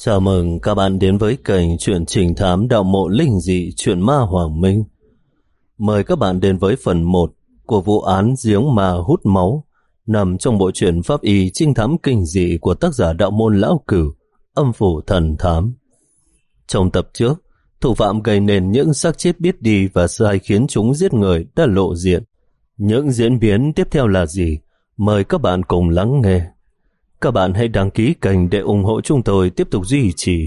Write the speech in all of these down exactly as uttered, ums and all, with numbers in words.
Chào mừng các bạn đến với kênh truyện trình thám đạo mộ linh dị truyện ma Hoàng Minh. Mời các bạn đến với phần một của vụ án giếng ma hút máu nằm trong bộ truyện pháp y trinh thám kinh dị của tác giả đạo môn lão cửu, âm phủ thần thám. Trong tập trước, thủ phạm gây nên những xác chết biết đi và sai khiến chúng giết người đã lộ diện. Những diễn biến tiếp theo là gì? Mời các bạn cùng lắng nghe. Các bạn hãy đăng ký kênh để ủng hộ chúng tôi tiếp tục duy trì.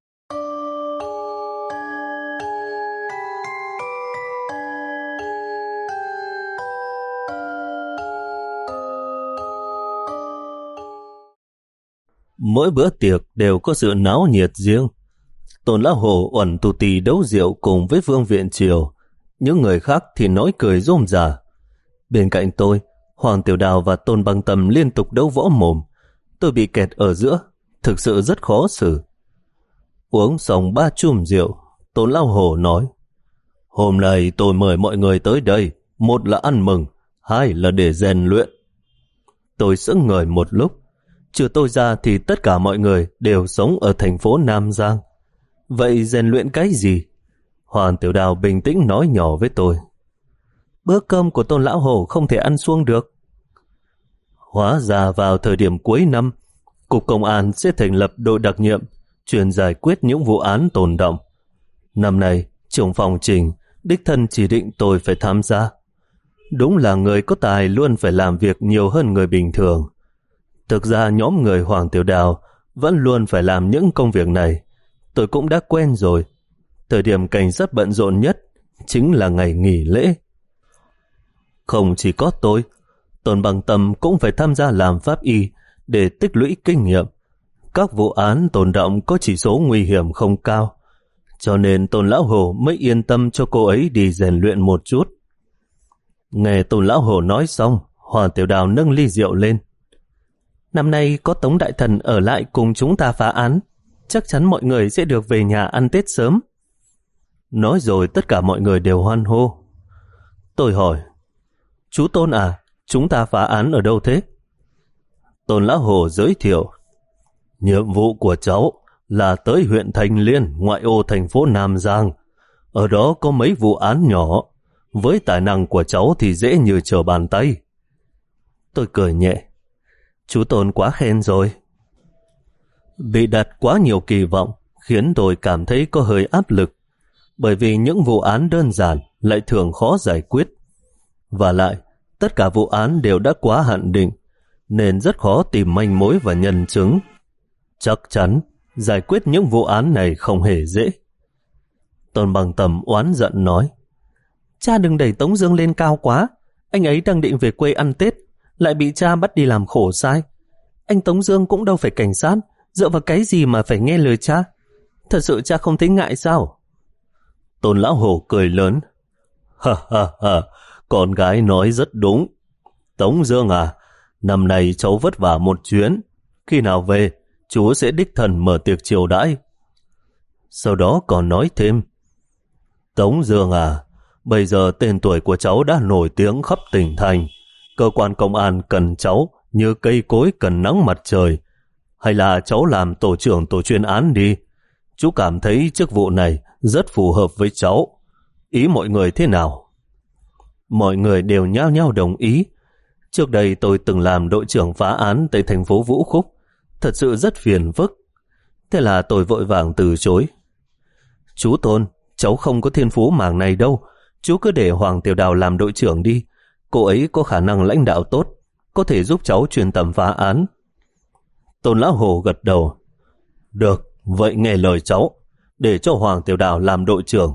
Mỗi bữa tiệc đều có sự náo nhiệt riêng. Tôn Lão Hổ uẩn tù tì đấu rượu cùng với Vương Viện Triều. Những người khác thì nói cười rôm rả. Bên cạnh tôi, Hoàng Tiểu Đào và Tôn Băng Tâm liên tục đấu võ mồm. Tôi bị kẹt ở giữa, thực sự rất khó xử. Uống xong ba chum rượu, Tôn Lão Hổ nói: Hôm nay tôi mời mọi người tới đây, một là ăn mừng, hai là để rèn luyện. Tôi sững người một lúc. Trừ tôi ra thì tất cả mọi người đều sống ở thành phố Nam Giang. Vậy rèn luyện cái gì? Hoàng Tiểu Đào bình tĩnh nói nhỏ với tôi: Bữa cơm của Tôn Lão Hổ không thể ăn suông được. Hóa ra vào thời điểm cuối năm, Cục Công an sẽ thành lập đội đặc nhiệm chuyên giải quyết những vụ án tồn đọng. Năm nay, trưởng phòng Trình đích thân chỉ định tôi phải tham gia. Đúng là người có tài luôn phải làm việc nhiều hơn người bình thường. Thực ra nhóm người Hoàng Tiểu Đào vẫn luôn phải làm những công việc này. Tôi cũng đã quen rồi. Thời điểm cảnh sát bận rộn nhất chính là ngày nghỉ lễ. Không chỉ có tôi, Tôn Băng Tâm cũng phải tham gia làm pháp y để tích lũy kinh nghiệm. Các vụ án tồn đọng có chỉ số nguy hiểm không cao, cho nên Tôn Lão Hổ mới yên tâm cho cô ấy đi rèn luyện một chút. Nghe Tôn Lão Hổ nói xong, Hoàng Tiểu Đào nâng ly rượu lên. Năm nay có Tống Đại Thần ở lại cùng chúng ta phá án, chắc chắn mọi người sẽ được về nhà ăn Tết sớm. Nói rồi tất cả mọi người đều hoan hô. Tôi hỏi: Chú Tôn à, chúng ta phá án ở đâu thế? Tôn Lão Hổ giới thiệu: Nhiệm vụ của cháu là tới huyện Thành Liên, ngoại ô thành phố Nam Giang. Ở đó có mấy vụ án nhỏ, với tài năng của cháu thì dễ như trở bàn tay. Tôi cười nhẹ: Chú Tôn quá khen rồi. Bị đặt quá nhiều kỳ vọng khiến tôi cảm thấy có hơi áp lực, bởi vì những vụ án đơn giản lại thường khó giải quyết. Và lại, tất cả vụ án đều đã quá hạn định, nên rất khó tìm manh mối và nhân chứng. Chắc chắn, giải quyết những vụ án này không hề dễ. Tôn Băng Tâm oán giận nói: Cha đừng đẩy Tống Dương lên cao quá. Anh ấy đang định về quê ăn Tết, lại bị cha bắt đi làm khổ sai. Anh Tống Dương cũng đâu phải cảnh sát, dựa vào cái gì mà phải nghe lời cha? Thật sự cha không thấy ngại sao? Tôn Lão Hổ cười lớn: Ha ha ha, con gái nói rất đúng. Tống Dương à, năm nay cháu vất vả một chuyến, khi nào về chú sẽ đích thân mở tiệc chiêu đãi. Sau đó còn nói thêm: Tống Dương à, bây giờ tên tuổi của cháu đã nổi tiếng khắp tỉnh thành. Cơ quan công an cần cháu như cây cối cần nắng mặt trời. Hay là cháu làm tổ trưởng tổ chuyên án đi. Chú cảm thấy chức vụ này rất phù hợp với cháu. Ý mọi người thế nào? Mọi người đều nhao nhao đồng ý. Trước đây tôi từng làm đội trưởng phá án tại thành phố Vũ Khúc, thật sự rất phiền phức. Thế là tôi vội vàng từ chối. Chú Tôn, cháu không có thiên phú mảng này đâu. Chú cứ để Hoàng Tiểu Đào làm đội trưởng đi. Cô ấy có khả năng lãnh đạo tốt, có thể giúp cháu chuyên tâm phá án. Tôn Lão Hổ gật đầu. Được, vậy nghe lời cháu, để cho Hoàng Tiểu Đào làm đội trưởng.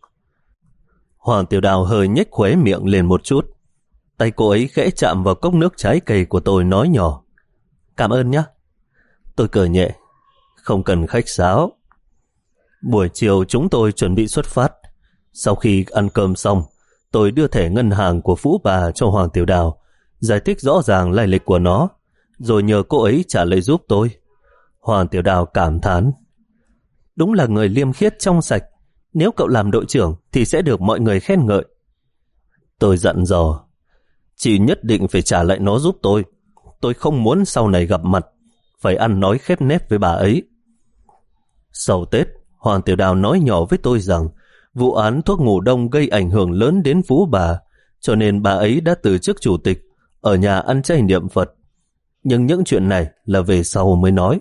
Hoàng Tiểu Đào hơi nhếch khóe miệng lên một chút. Tay cô ấy khẽ chạm vào cốc nước trái cây của tôi, nói nhỏ: Cảm ơn nhé. Tôi cười nhẹ: Không cần khách sáo. Buổi chiều chúng tôi chuẩn bị xuất phát. Sau khi ăn cơm xong, tôi đưa thẻ ngân hàng của Phú Bà cho Hoàng Tiểu Đào, giải thích rõ ràng lai lịch của nó, rồi nhờ cô ấy trả lời giúp tôi. Hoàng Tiểu Đào cảm thán: Đúng là người liêm khiết trong sạch. Nếu cậu làm đội trưởng thì sẽ được mọi người khen ngợi. Tôi dặn dò: Chị nhất định phải trả lại nó giúp tôi. Tôi không muốn sau này gặp mặt phải ăn nói khép nép với bà ấy. Sau Tết, Hoàng Tiểu Đào nói nhỏ với tôi rằng vụ án thuốc ngủ đông gây ảnh hưởng lớn đến Phú bà, cho nên bà ấy đã từ chức chủ tịch, ở nhà ăn chay niệm Phật. Nhưng những chuyện này là về sau mới nói.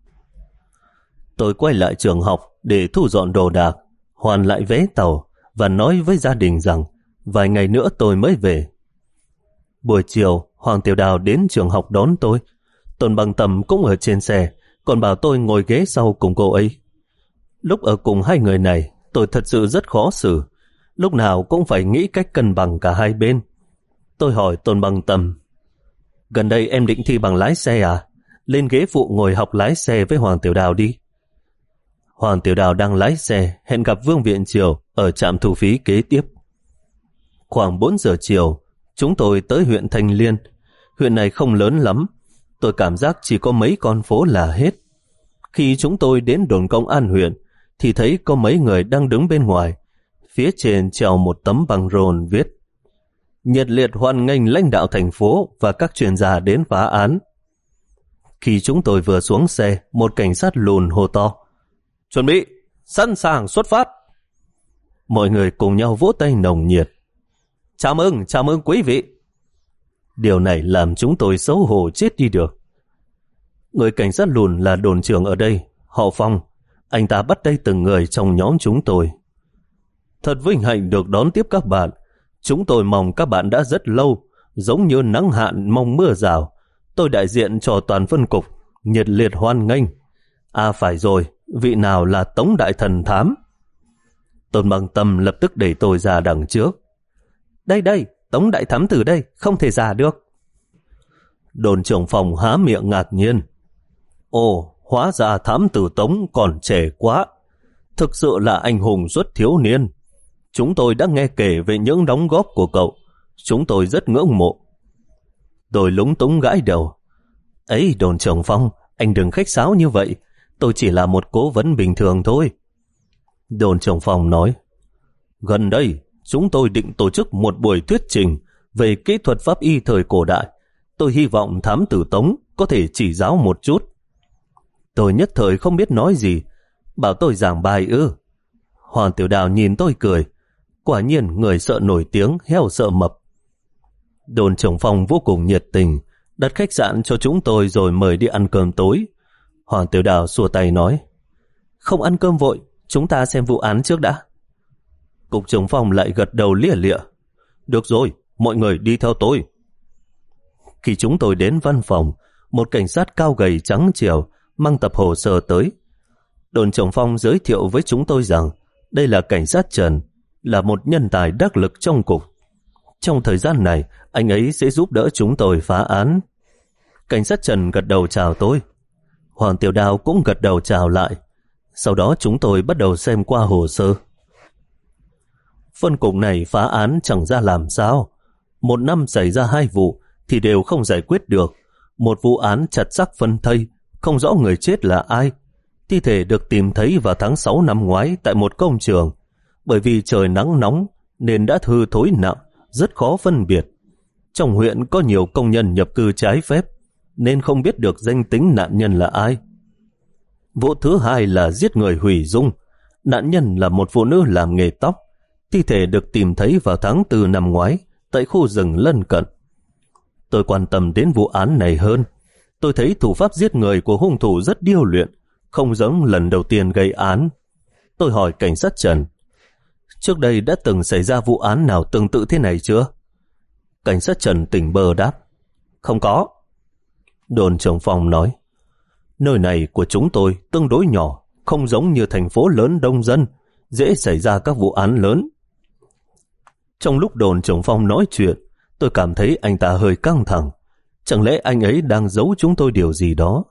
Tôi quay lại trường học để thu dọn đồ đạc, hoàn lại vé tàu và nói với gia đình rằng vài ngày nữa tôi mới về. Buổi chiều, Hoàng Tiểu Đào đến trường học đón tôi. Tôn Bằng Tầm cũng ở trên xe, còn bảo tôi ngồi ghế sau cùng cô ấy. Lúc ở cùng hai người này, tôi thật sự rất khó xử. Lúc nào cũng phải nghĩ cách cân bằng cả hai bên. Tôi hỏi Tôn Bằng Tầm, gần đây em định thi bằng lái xe à? Lên ghế phụ ngồi học lái xe với Hoàng Tiểu Đào đi. Hoàng Tiểu Đào đang lái xe, hẹn gặp Vương Viện Triều ở trạm thu phí kế tiếp. Khoảng bốn giờ chiều, chúng tôi tới huyện Thanh Liên. Huyện này không lớn lắm, tôi cảm giác chỉ có mấy con phố là hết. Khi chúng tôi đến đồn công an huyện, thì thấy có mấy người đang đứng bên ngoài. Phía trên treo một tấm băng rôn viết: nhiệt liệt hoan nghênh lãnh đạo thành phố và các chuyên gia đến phá án. Khi chúng tôi vừa xuống xe, một cảnh sát lùn hô to: chuẩn bị, sẵn sàng xuất phát. Mọi người cùng nhau vỗ tay nồng nhiệt. Chào mừng, chào mừng quý vị. Điều này làm chúng tôi xấu hổ chết đi được. Người cảnh sát lùn là đồn trưởng ở đây, họ Phong. Anh ta bắt tay từng người trong nhóm chúng tôi. Thật vinh hạnh được đón tiếp các bạn. Chúng tôi mong các bạn đã rất lâu, giống như nắng hạn mong mưa rào. Tôi đại diện cho toàn phân cục, nhiệt liệt hoan nghênh. À phải rồi, vị nào là Tống Đại Thần Thám? Tôn Bằng Tâm lập tức đẩy tôi ra đằng trước. Đây đây, Tống Đại Thám từ đây, không thể giả được. Đồn trưởng phòng há miệng ngạc nhiên. Ồ, hóa ra thám tử Tống còn trẻ quá. Thực sự là anh hùng xuất thiếu niên. Chúng tôi đã nghe kể về những đóng góp của cậu. Chúng tôi rất ngưỡng mộ. Tôi lúng túng gãi đầu. Ấy, đồn trưởng Phong, anh đừng khách sáo như vậy. Tôi chỉ là một cố vấn bình thường thôi. Đồn trưởng Phong nói, gần đây, chúng tôi định tổ chức một buổi thuyết trình về kỹ thuật pháp y thời cổ đại. Tôi hy vọng thám tử Tống có thể chỉ giáo một chút. Tôi nhất thời không biết nói gì. Bảo tôi giảng bài ư? Hoàng Tiểu Đào nhìn tôi cười. Quả nhiên người sợ nổi tiếng, heo sợ mập. Đồn trưởng phòng vô cùng nhiệt tình, đặt khách sạn cho chúng tôi rồi mời đi ăn cơm tối. Hoàng Tiểu Đào xua tay nói, không ăn cơm vội, chúng ta xem vụ án trước đã. Cục trưởng phòng lại gật đầu lia lịa. Được rồi, mọi người đi theo tôi. Khi chúng tôi đến văn phòng, một cảnh sát cao gầy trắng trẻo mang tập hồ sơ tới. Đồn trưởng Phong giới thiệu với chúng tôi rằng đây là cảnh sát Trần, là một nhân tài đắc lực trong cục. Trong thời gian này, anh ấy sẽ giúp đỡ chúng tôi phá án. Cảnh sát Trần gật đầu chào tôi. Hoàng Tiểu Đào cũng gật đầu chào lại. Sau đó chúng tôi bắt đầu xem qua hồ sơ. Phân cục này phá án chẳng ra làm sao. Một năm xảy ra hai vụ thì đều không giải quyết được. Một vụ án chặt xác phân thây, không rõ người chết là ai. Thi thể được tìm thấy vào tháng sáu năm ngoái tại một công trường. Bởi vì trời nắng nóng nên đã hư thối nặng, rất khó phân biệt. Trong huyện có nhiều công nhân nhập cư trái phép nên không biết được danh tính nạn nhân là ai. Vụ thứ hai là giết người hủy dung. Nạn nhân là một phụ nữ làm nghề tóc. Thi thể được tìm thấy vào tháng tư năm ngoái tại khu rừng lân cận. Tôi quan tâm đến vụ án này hơn. Tôi thấy thủ pháp giết người của hung thủ rất điêu luyện, không giống lần đầu tiên gây án. Tôi hỏi cảnh sát Trần, trước đây đã từng xảy ra vụ án nào tương tự thế này chưa? Cảnh sát Trần tỉnh bơ đáp, không có. Đồn trưởng phòng nói, nơi này của chúng tôi tương đối nhỏ, không giống như thành phố lớn đông dân, dễ xảy ra các vụ án lớn. Trong lúc đồn trưởng phòng nói chuyện, tôi cảm thấy anh ta hơi căng thẳng. Chẳng lẽ anh ấy đang giấu chúng tôi điều gì đó?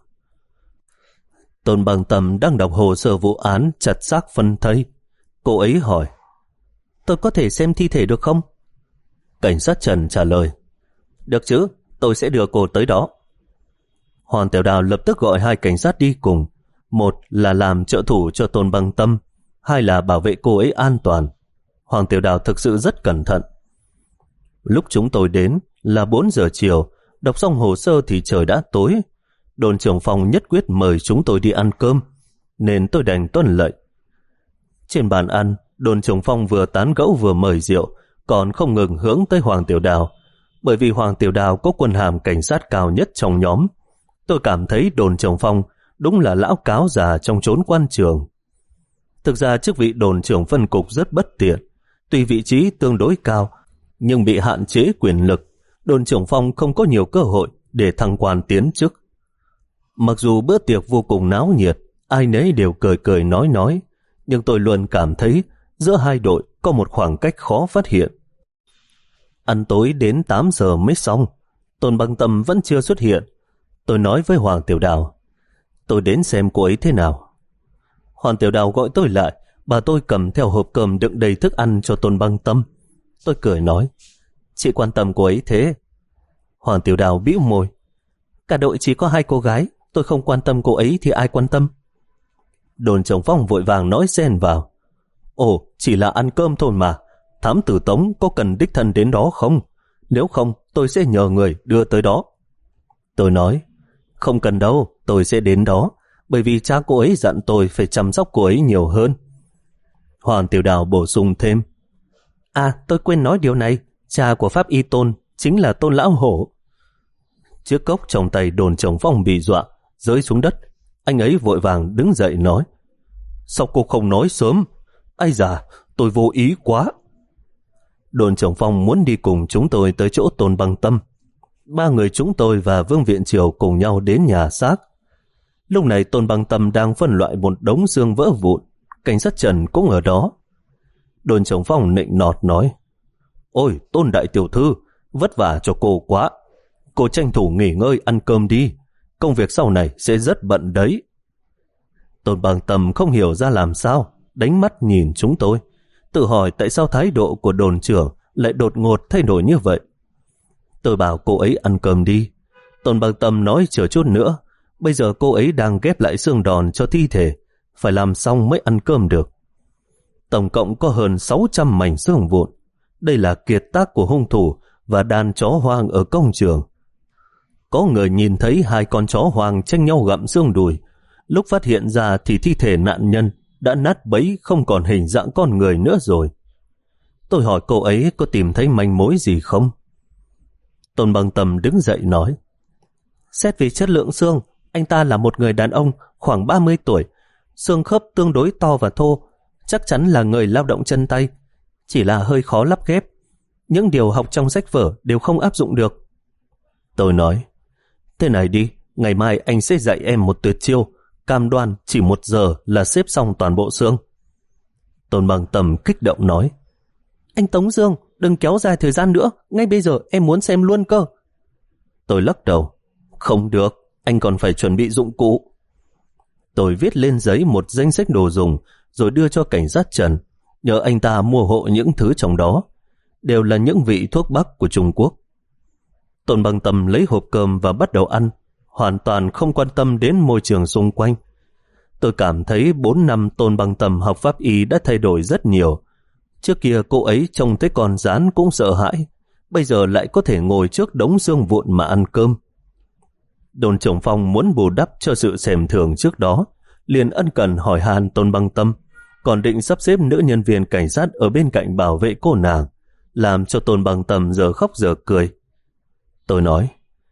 Tôn Bằng Tầm đang đọc hồ sơ vụ án chặt xác phân thây. Cô ấy hỏi, tôi có thể xem thi thể được không? Cảnh sát Trần trả lời, được chứ, tôi sẽ đưa cô tới đó. Hoàng Tiểu Đào lập tức gọi hai cảnh sát đi cùng. Một là làm trợ thủ cho Tôn Bằng Tâm, hai là bảo vệ cô ấy an toàn. Hoàng Tiểu Đào thực sự rất cẩn thận. Lúc chúng tôi đến là bốn giờ chiều, đọc xong hồ sơ thì trời đã tối. Đồn trưởng phòng nhất quyết mời chúng tôi đi ăn cơm. nên tôi đành tuân lệnh. Trên bàn ăn, Đồn trưởng Phong vừa tán gẫu vừa mời rượu, còn không ngừng hướng tới Hoàng Tiểu Đào. Bởi vì Hoàng Tiểu Đào có quân hàm cảnh sát cao nhất trong nhóm, tôi cảm thấy Đồn trưởng Phong đúng là lão cáo già trong chốn quan trường. Thực ra chức vị đồn trưởng phân cục rất bất tiện. Tuy vị trí tương đối cao, nhưng bị hạn chế quyền lực, Đồn trưởng Phong không có nhiều cơ hội để thăng quan tiến chức. Mặc dù bữa tiệc vô cùng náo nhiệt, ai nấy đều cười cười nói nói, nhưng tôi luôn cảm thấy giữa hai đội có một khoảng cách khó phát hiện. Ăn tối đến tám giờ mới xong, Tôn Băng Tâm vẫn chưa xuất hiện. Tôi nói với Hoàng Tiểu Đào, tôi đến xem cô ấy thế nào. Hoàng Tiểu Đào gọi tôi lại, bà tôi cầm theo hộp cơm đựng đầy thức ăn cho Tôn Băng Tâm. Tôi cười nói, chị quan tâm cô ấy thế? Hoàng Tiểu Đào bĩu môi, cả đội chỉ có hai cô gái, tôi không quan tâm cô ấy thì ai quan tâm? Đồn trưởng Phong vội vàng nói xen vào, ồ, chỉ là ăn cơm thôi mà, thám tử Tống có cần đích thân đến đó không? Nếu không, tôi sẽ nhờ người đưa tới đó. Tôi nói, không cần đâu, tôi sẽ đến đó, bởi vì cha cô ấy dặn tôi phải chăm sóc cô ấy nhiều hơn. Hoàng Tiểu Đào bổ sung thêm, à, tôi quên nói điều này, cha của Pháp Y Tôn chính là Tôn Lão Hổ. Chiếc cốc trong tay Đồn trưởng Phong bị dọa, rơi xuống đất. Anh ấy vội vàng đứng dậy nói, sao cô không nói sớm? Ây da, tôi vô ý quá. Đồn trưởng Phong muốn đi cùng chúng tôi tới chỗ Tôn Băng Tâm. Ba người chúng tôi và Vương Viện Triều cùng nhau đến nhà xác. Lúc này Tôn Băng Tâm đang phân loại một đống xương vỡ vụn. Cảnh sát Trần cũng ở đó. Đồn trưởng Phong nịnh nọt nói, ôi Tôn đại tiểu thư, vất vả cho cô quá. Cô tranh thủ nghỉ ngơi ăn cơm đi, công việc sau này sẽ rất bận đấy. Tôn Băng Tâm không hiểu ra làm sao, đánh mắt nhìn chúng tôi, tự hỏi tại sao thái độ của đồn trưởng lại đột ngột thay đổi như vậy. Tôi bảo cô ấy ăn cơm đi. Tôn Băng Tâm nói chờ chút nữa, bây giờ cô ấy đang ghép lại xương đòn cho thi thể, phải làm xong mới ăn cơm được. Tổng cộng có hơn sáu trăm mảnh xương vụn. Đây là kiệt tác của hung thủ và đàn chó hoang ở công trường. Có người nhìn thấy hai con chó hoang tranh nhau gặm xương đùi. Lúc phát hiện ra thì thi thể nạn nhân đã nát bấy, không còn hình dạng con người nữa rồi. Tôi hỏi cô ấy có tìm thấy manh mối gì không? Tôn Băng Tâm đứng dậy nói, xét về chất lượng xương, anh ta là một người đàn ông khoảng ba mươi tuổi, xương khớp tương đối to và thô, chắc chắn là người lao động chân tay, chỉ là hơi khó lắp ghép. Những điều học trong sách vở đều không áp dụng được. Tôi nói, thế này đi, ngày mai anh sẽ dạy em một tuyệt chiêu, cam đoan chỉ một giờ là xếp xong toàn bộ xương. Tôn Băng Tâm kích động nói, anh Tống Dương, đừng kéo dài thời gian nữa, ngay bây giờ em muốn xem luôn cơ. Tôi lắc đầu, không được, anh còn phải chuẩn bị dụng cụ. Tôi viết lên giấy một danh sách đồ dùng, rồi đưa cho cảnh sát Trần, nhờ anh ta mua hộ những thứ trong đó, đều là những vị thuốc bắc của Trung Quốc. Tôn Băng Tâm lấy hộp cơm và bắt đầu ăn, hoàn toàn không quan tâm đến môi trường xung quanh. Tôi cảm thấy bốn năm Tôn Băng Tâm học pháp y đã thay đổi rất nhiều. Trước kia cô ấy trông thấy con gián cũng sợ hãi, bây giờ lại có thể ngồi trước đống xương vụn mà ăn cơm. Đồn trưởng Phong muốn bù đắp cho sự xèm thường trước đó, liền ân cần hỏi han Tôn Băng Tâm, còn định sắp xếp nữ nhân viên cảnh sát ở bên cạnh bảo vệ cô nàng, làm cho Tôn Băng Tâm giờ khóc giờ cười. Tôi nói,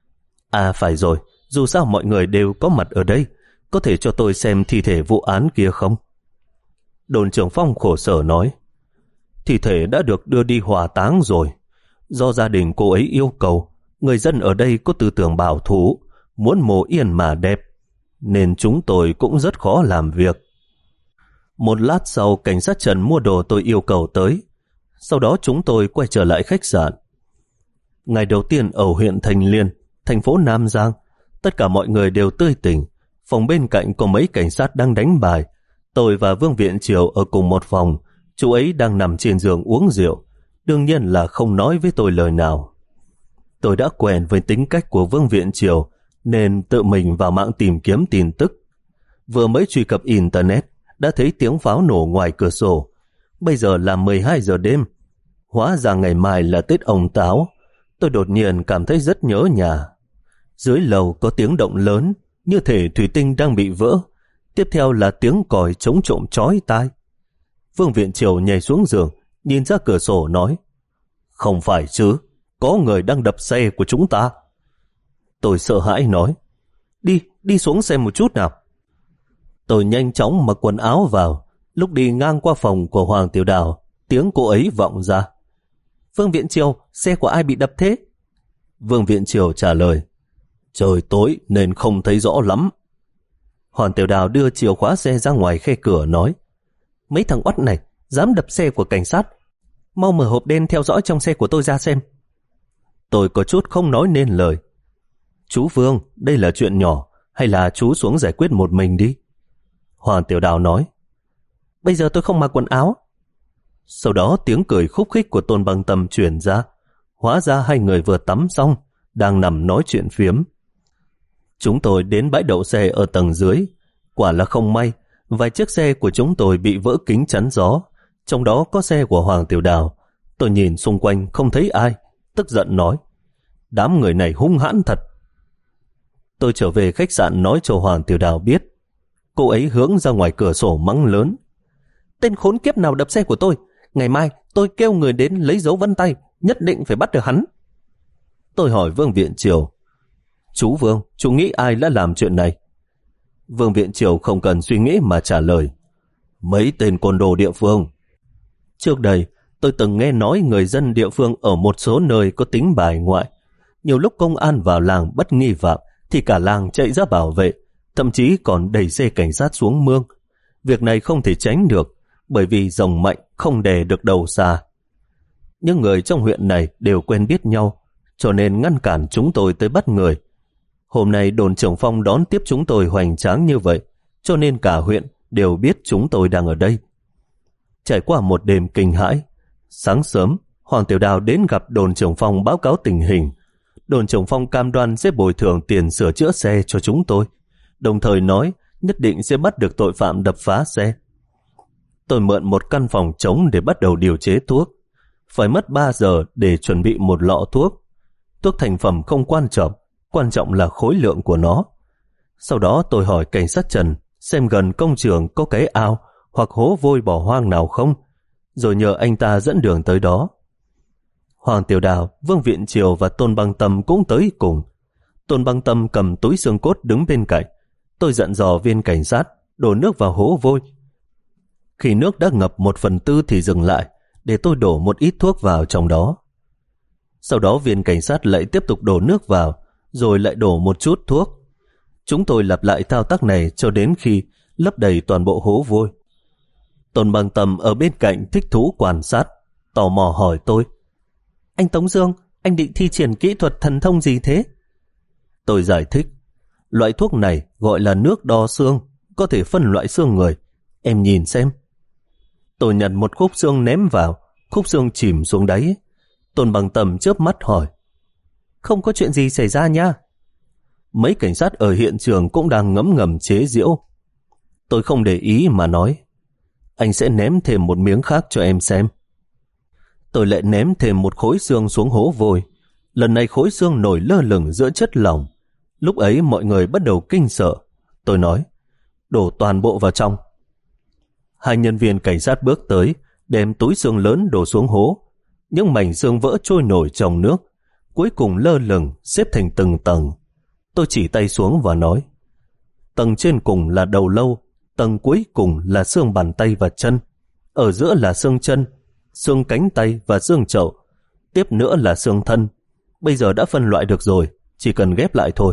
à phải rồi, dù sao mọi người đều có mặt ở đây, có thể cho tôi xem thi thể vụ án kia không? Đồn trưởng Phong khổ sở nói, thi thể đã được đưa đi hỏa táng rồi. Do gia đình cô ấy yêu cầu, người dân ở đây có tư tưởng bảo thủ, muốn mồ yên mà đẹp, nên chúng tôi cũng rất khó làm việc. Một lát sau, cảnh sát Trần mua đồ tôi yêu cầu tới. Sau đó chúng tôi quay trở lại khách sạn. Ngày đầu tiên ở huyện Thành Liên, thành phố Nam Giang, tất cả mọi người đều tươi tỉnh. Phòng bên cạnh có mấy cảnh sát đang đánh bài. Tôi và Vương Viện Triều ở cùng một phòng. Chú ấy đang nằm trên giường uống rượu, đương nhiên là không nói với tôi lời nào. Tôi đã quen với tính cách của Vương Viện Triều, nên tự mình vào mạng tìm kiếm tin tức. Vừa mới truy cập Internet, đã thấy tiếng pháo nổ ngoài cửa sổ. Bây giờ là mười hai giờ đêm. Hóa ra ngày mai là Tết ông Táo. Tôi đột nhiên cảm thấy rất nhớ nhà. Dưới lầu có tiếng động lớn, như thể thủy tinh đang bị vỡ. Tiếp theo là tiếng còi trống trộm chói tai. Vương Viện Triều nhảy xuống giường, nhìn ra cửa sổ nói: Không phải chứ, có người đang đập xe của chúng ta. Tôi sợ hãi nói: Đi, đi xuống xem một chút nào. Tôi nhanh chóng mặc quần áo vào. Lúc đi ngang qua phòng của Hoàng Tiểu Đào, tiếng cô ấy vọng ra: Vương Viện Triều, xe của ai bị đập thế? Vương Viện Triều trả lời: Trời tối nên không thấy rõ lắm. Hoàng Tiểu Đào đưa chìa khóa xe ra ngoài khe cửa nói: Mấy thằng oắt này dám đập xe của cảnh sát, mau mở hộp đen theo dõi trong xe của tôi ra xem. Tôi có chút không nói nên lời. Chú Vương, đây là chuyện nhỏ, hay là chú xuống giải quyết một mình đi? Hoàng Tiểu Đào nói: Bây giờ tôi không mặc quần áo. Sau đó tiếng cười khúc khích của Tôn Băng Tâm truyền ra. Hóa ra hai người vừa tắm xong, đang nằm nói chuyện phiếm. Chúng tôi đến bãi đậu xe ở tầng dưới. Quả là không may, vài chiếc xe của chúng tôi bị vỡ kính chắn gió, trong đó có xe của Hoàng Tiểu Đào. Tôi nhìn xung quanh không thấy ai, tức giận nói: Đám người này hung hãn thật. Tôi trở về khách sạn nói cho Hoàng Tiểu Đào biết. Cô ấy hướng ra ngoài cửa sổ mắng lớn: Tên khốn kiếp nào đập xe của tôi, ngày mai tôi kêu người đến lấy dấu vân tay, nhất định phải bắt được hắn. Tôi hỏi Vương Viện Triều: Chú Vương, chú nghĩ ai đã làm chuyện này? Vương Viện Triều không cần suy nghĩ mà trả lời: Mấy tên côn đồ địa phương. Trước đây tôi từng nghe nói người dân địa phương ở một số nơi có tính bài ngoại. Nhiều lúc công an vào làng bắt nghi phạm thì cả làng chạy ra bảo vệ, thậm chí còn đẩy xe cảnh sát xuống mương. Việc này không thể tránh được, bởi vì rồng mạnh không đè được đầu xa. Những người trong huyện này đều quen biết nhau, cho nên ngăn cản chúng tôi tới bắt người. Hôm nay đồn trưởng Phong đón tiếp chúng tôi hoành tráng như vậy, cho nên cả huyện đều biết chúng tôi đang ở đây. Trải qua một đêm kinh hãi, sáng sớm Hoàng Tiểu Đào đến gặp đồn trưởng Phong báo cáo tình hình. Đồn trưởng Phong cam đoan sẽ bồi thường tiền sửa chữa xe cho chúng tôi, đồng thời nói nhất định sẽ bắt được tội phạm đập phá xe. Tôi mượn một căn phòng trống để bắt đầu điều chế thuốc. Phải mất ba giờ để chuẩn bị một lọ thuốc. Thuốc thành phẩm không quan trọng, quan trọng là khối lượng của nó. Sau đó tôi hỏi cảnh sát Trần xem gần công trường có cái ao hoặc hố vôi bỏ hoang nào không, rồi nhờ anh ta dẫn đường tới đó. Hoàng Tiểu Đào, Vương Viện Triều và Tôn Băng Tâm cũng tới cùng. Tôn Băng Tâm cầm túi xương cốt đứng bên cạnh. Tôi dặn dò viên cảnh sát đổ nước vào hố vôi. Khi nước đã ngập một phần tư thì dừng lại, để tôi đổ một ít thuốc vào trong đó. Sau đó viên cảnh sát lại tiếp tục đổ nước vào, rồi lại đổ một chút thuốc. Chúng tôi lặp lại thao tác này cho đến khi lấp đầy toàn bộ hố vôi. Tôn Băng Tâm ở bên cạnh thích thú quan sát, tò mò hỏi tôi: Anh Tống Dương, anh định thi triển kỹ thuật thần thông gì thế? Tôi giải thích: Loại thuốc này gọi là nước đo xương, có thể phân loại xương người. Em nhìn xem. Tôi nhặt một khúc xương ném vào, khúc xương chìm xuống đáy. Tôn Băng Tâm chớp mắt hỏi: Không có chuyện gì xảy ra nha? Mấy cảnh sát ở hiện trường cũng đang ngấm ngầm chế giễu. Tôi không để ý mà nói: Anh sẽ ném thêm một miếng khác cho em xem. Tôi lại ném thêm một khối xương xuống hố vôi. Lần này khối xương nổi lơ lửng giữa chất lỏng. Lúc ấy mọi người bắt đầu kinh sợ. Tôi nói: Đổ toàn bộ vào trong. Hai nhân viên cảnh sát bước tới, đem túi xương lớn đổ xuống hố. Những mảnh xương vỡ trôi nổi trong nước, cuối cùng lơ lửng xếp thành từng tầng. Tôi chỉ tay xuống và nói: Tầng trên cùng là đầu lâu, tầng cuối cùng là xương bàn tay và chân, ở giữa là xương chân, xương cánh tay và xương chậu, tiếp nữa là xương thân. Bây giờ đã phân loại được rồi, chỉ cần ghép lại thôi.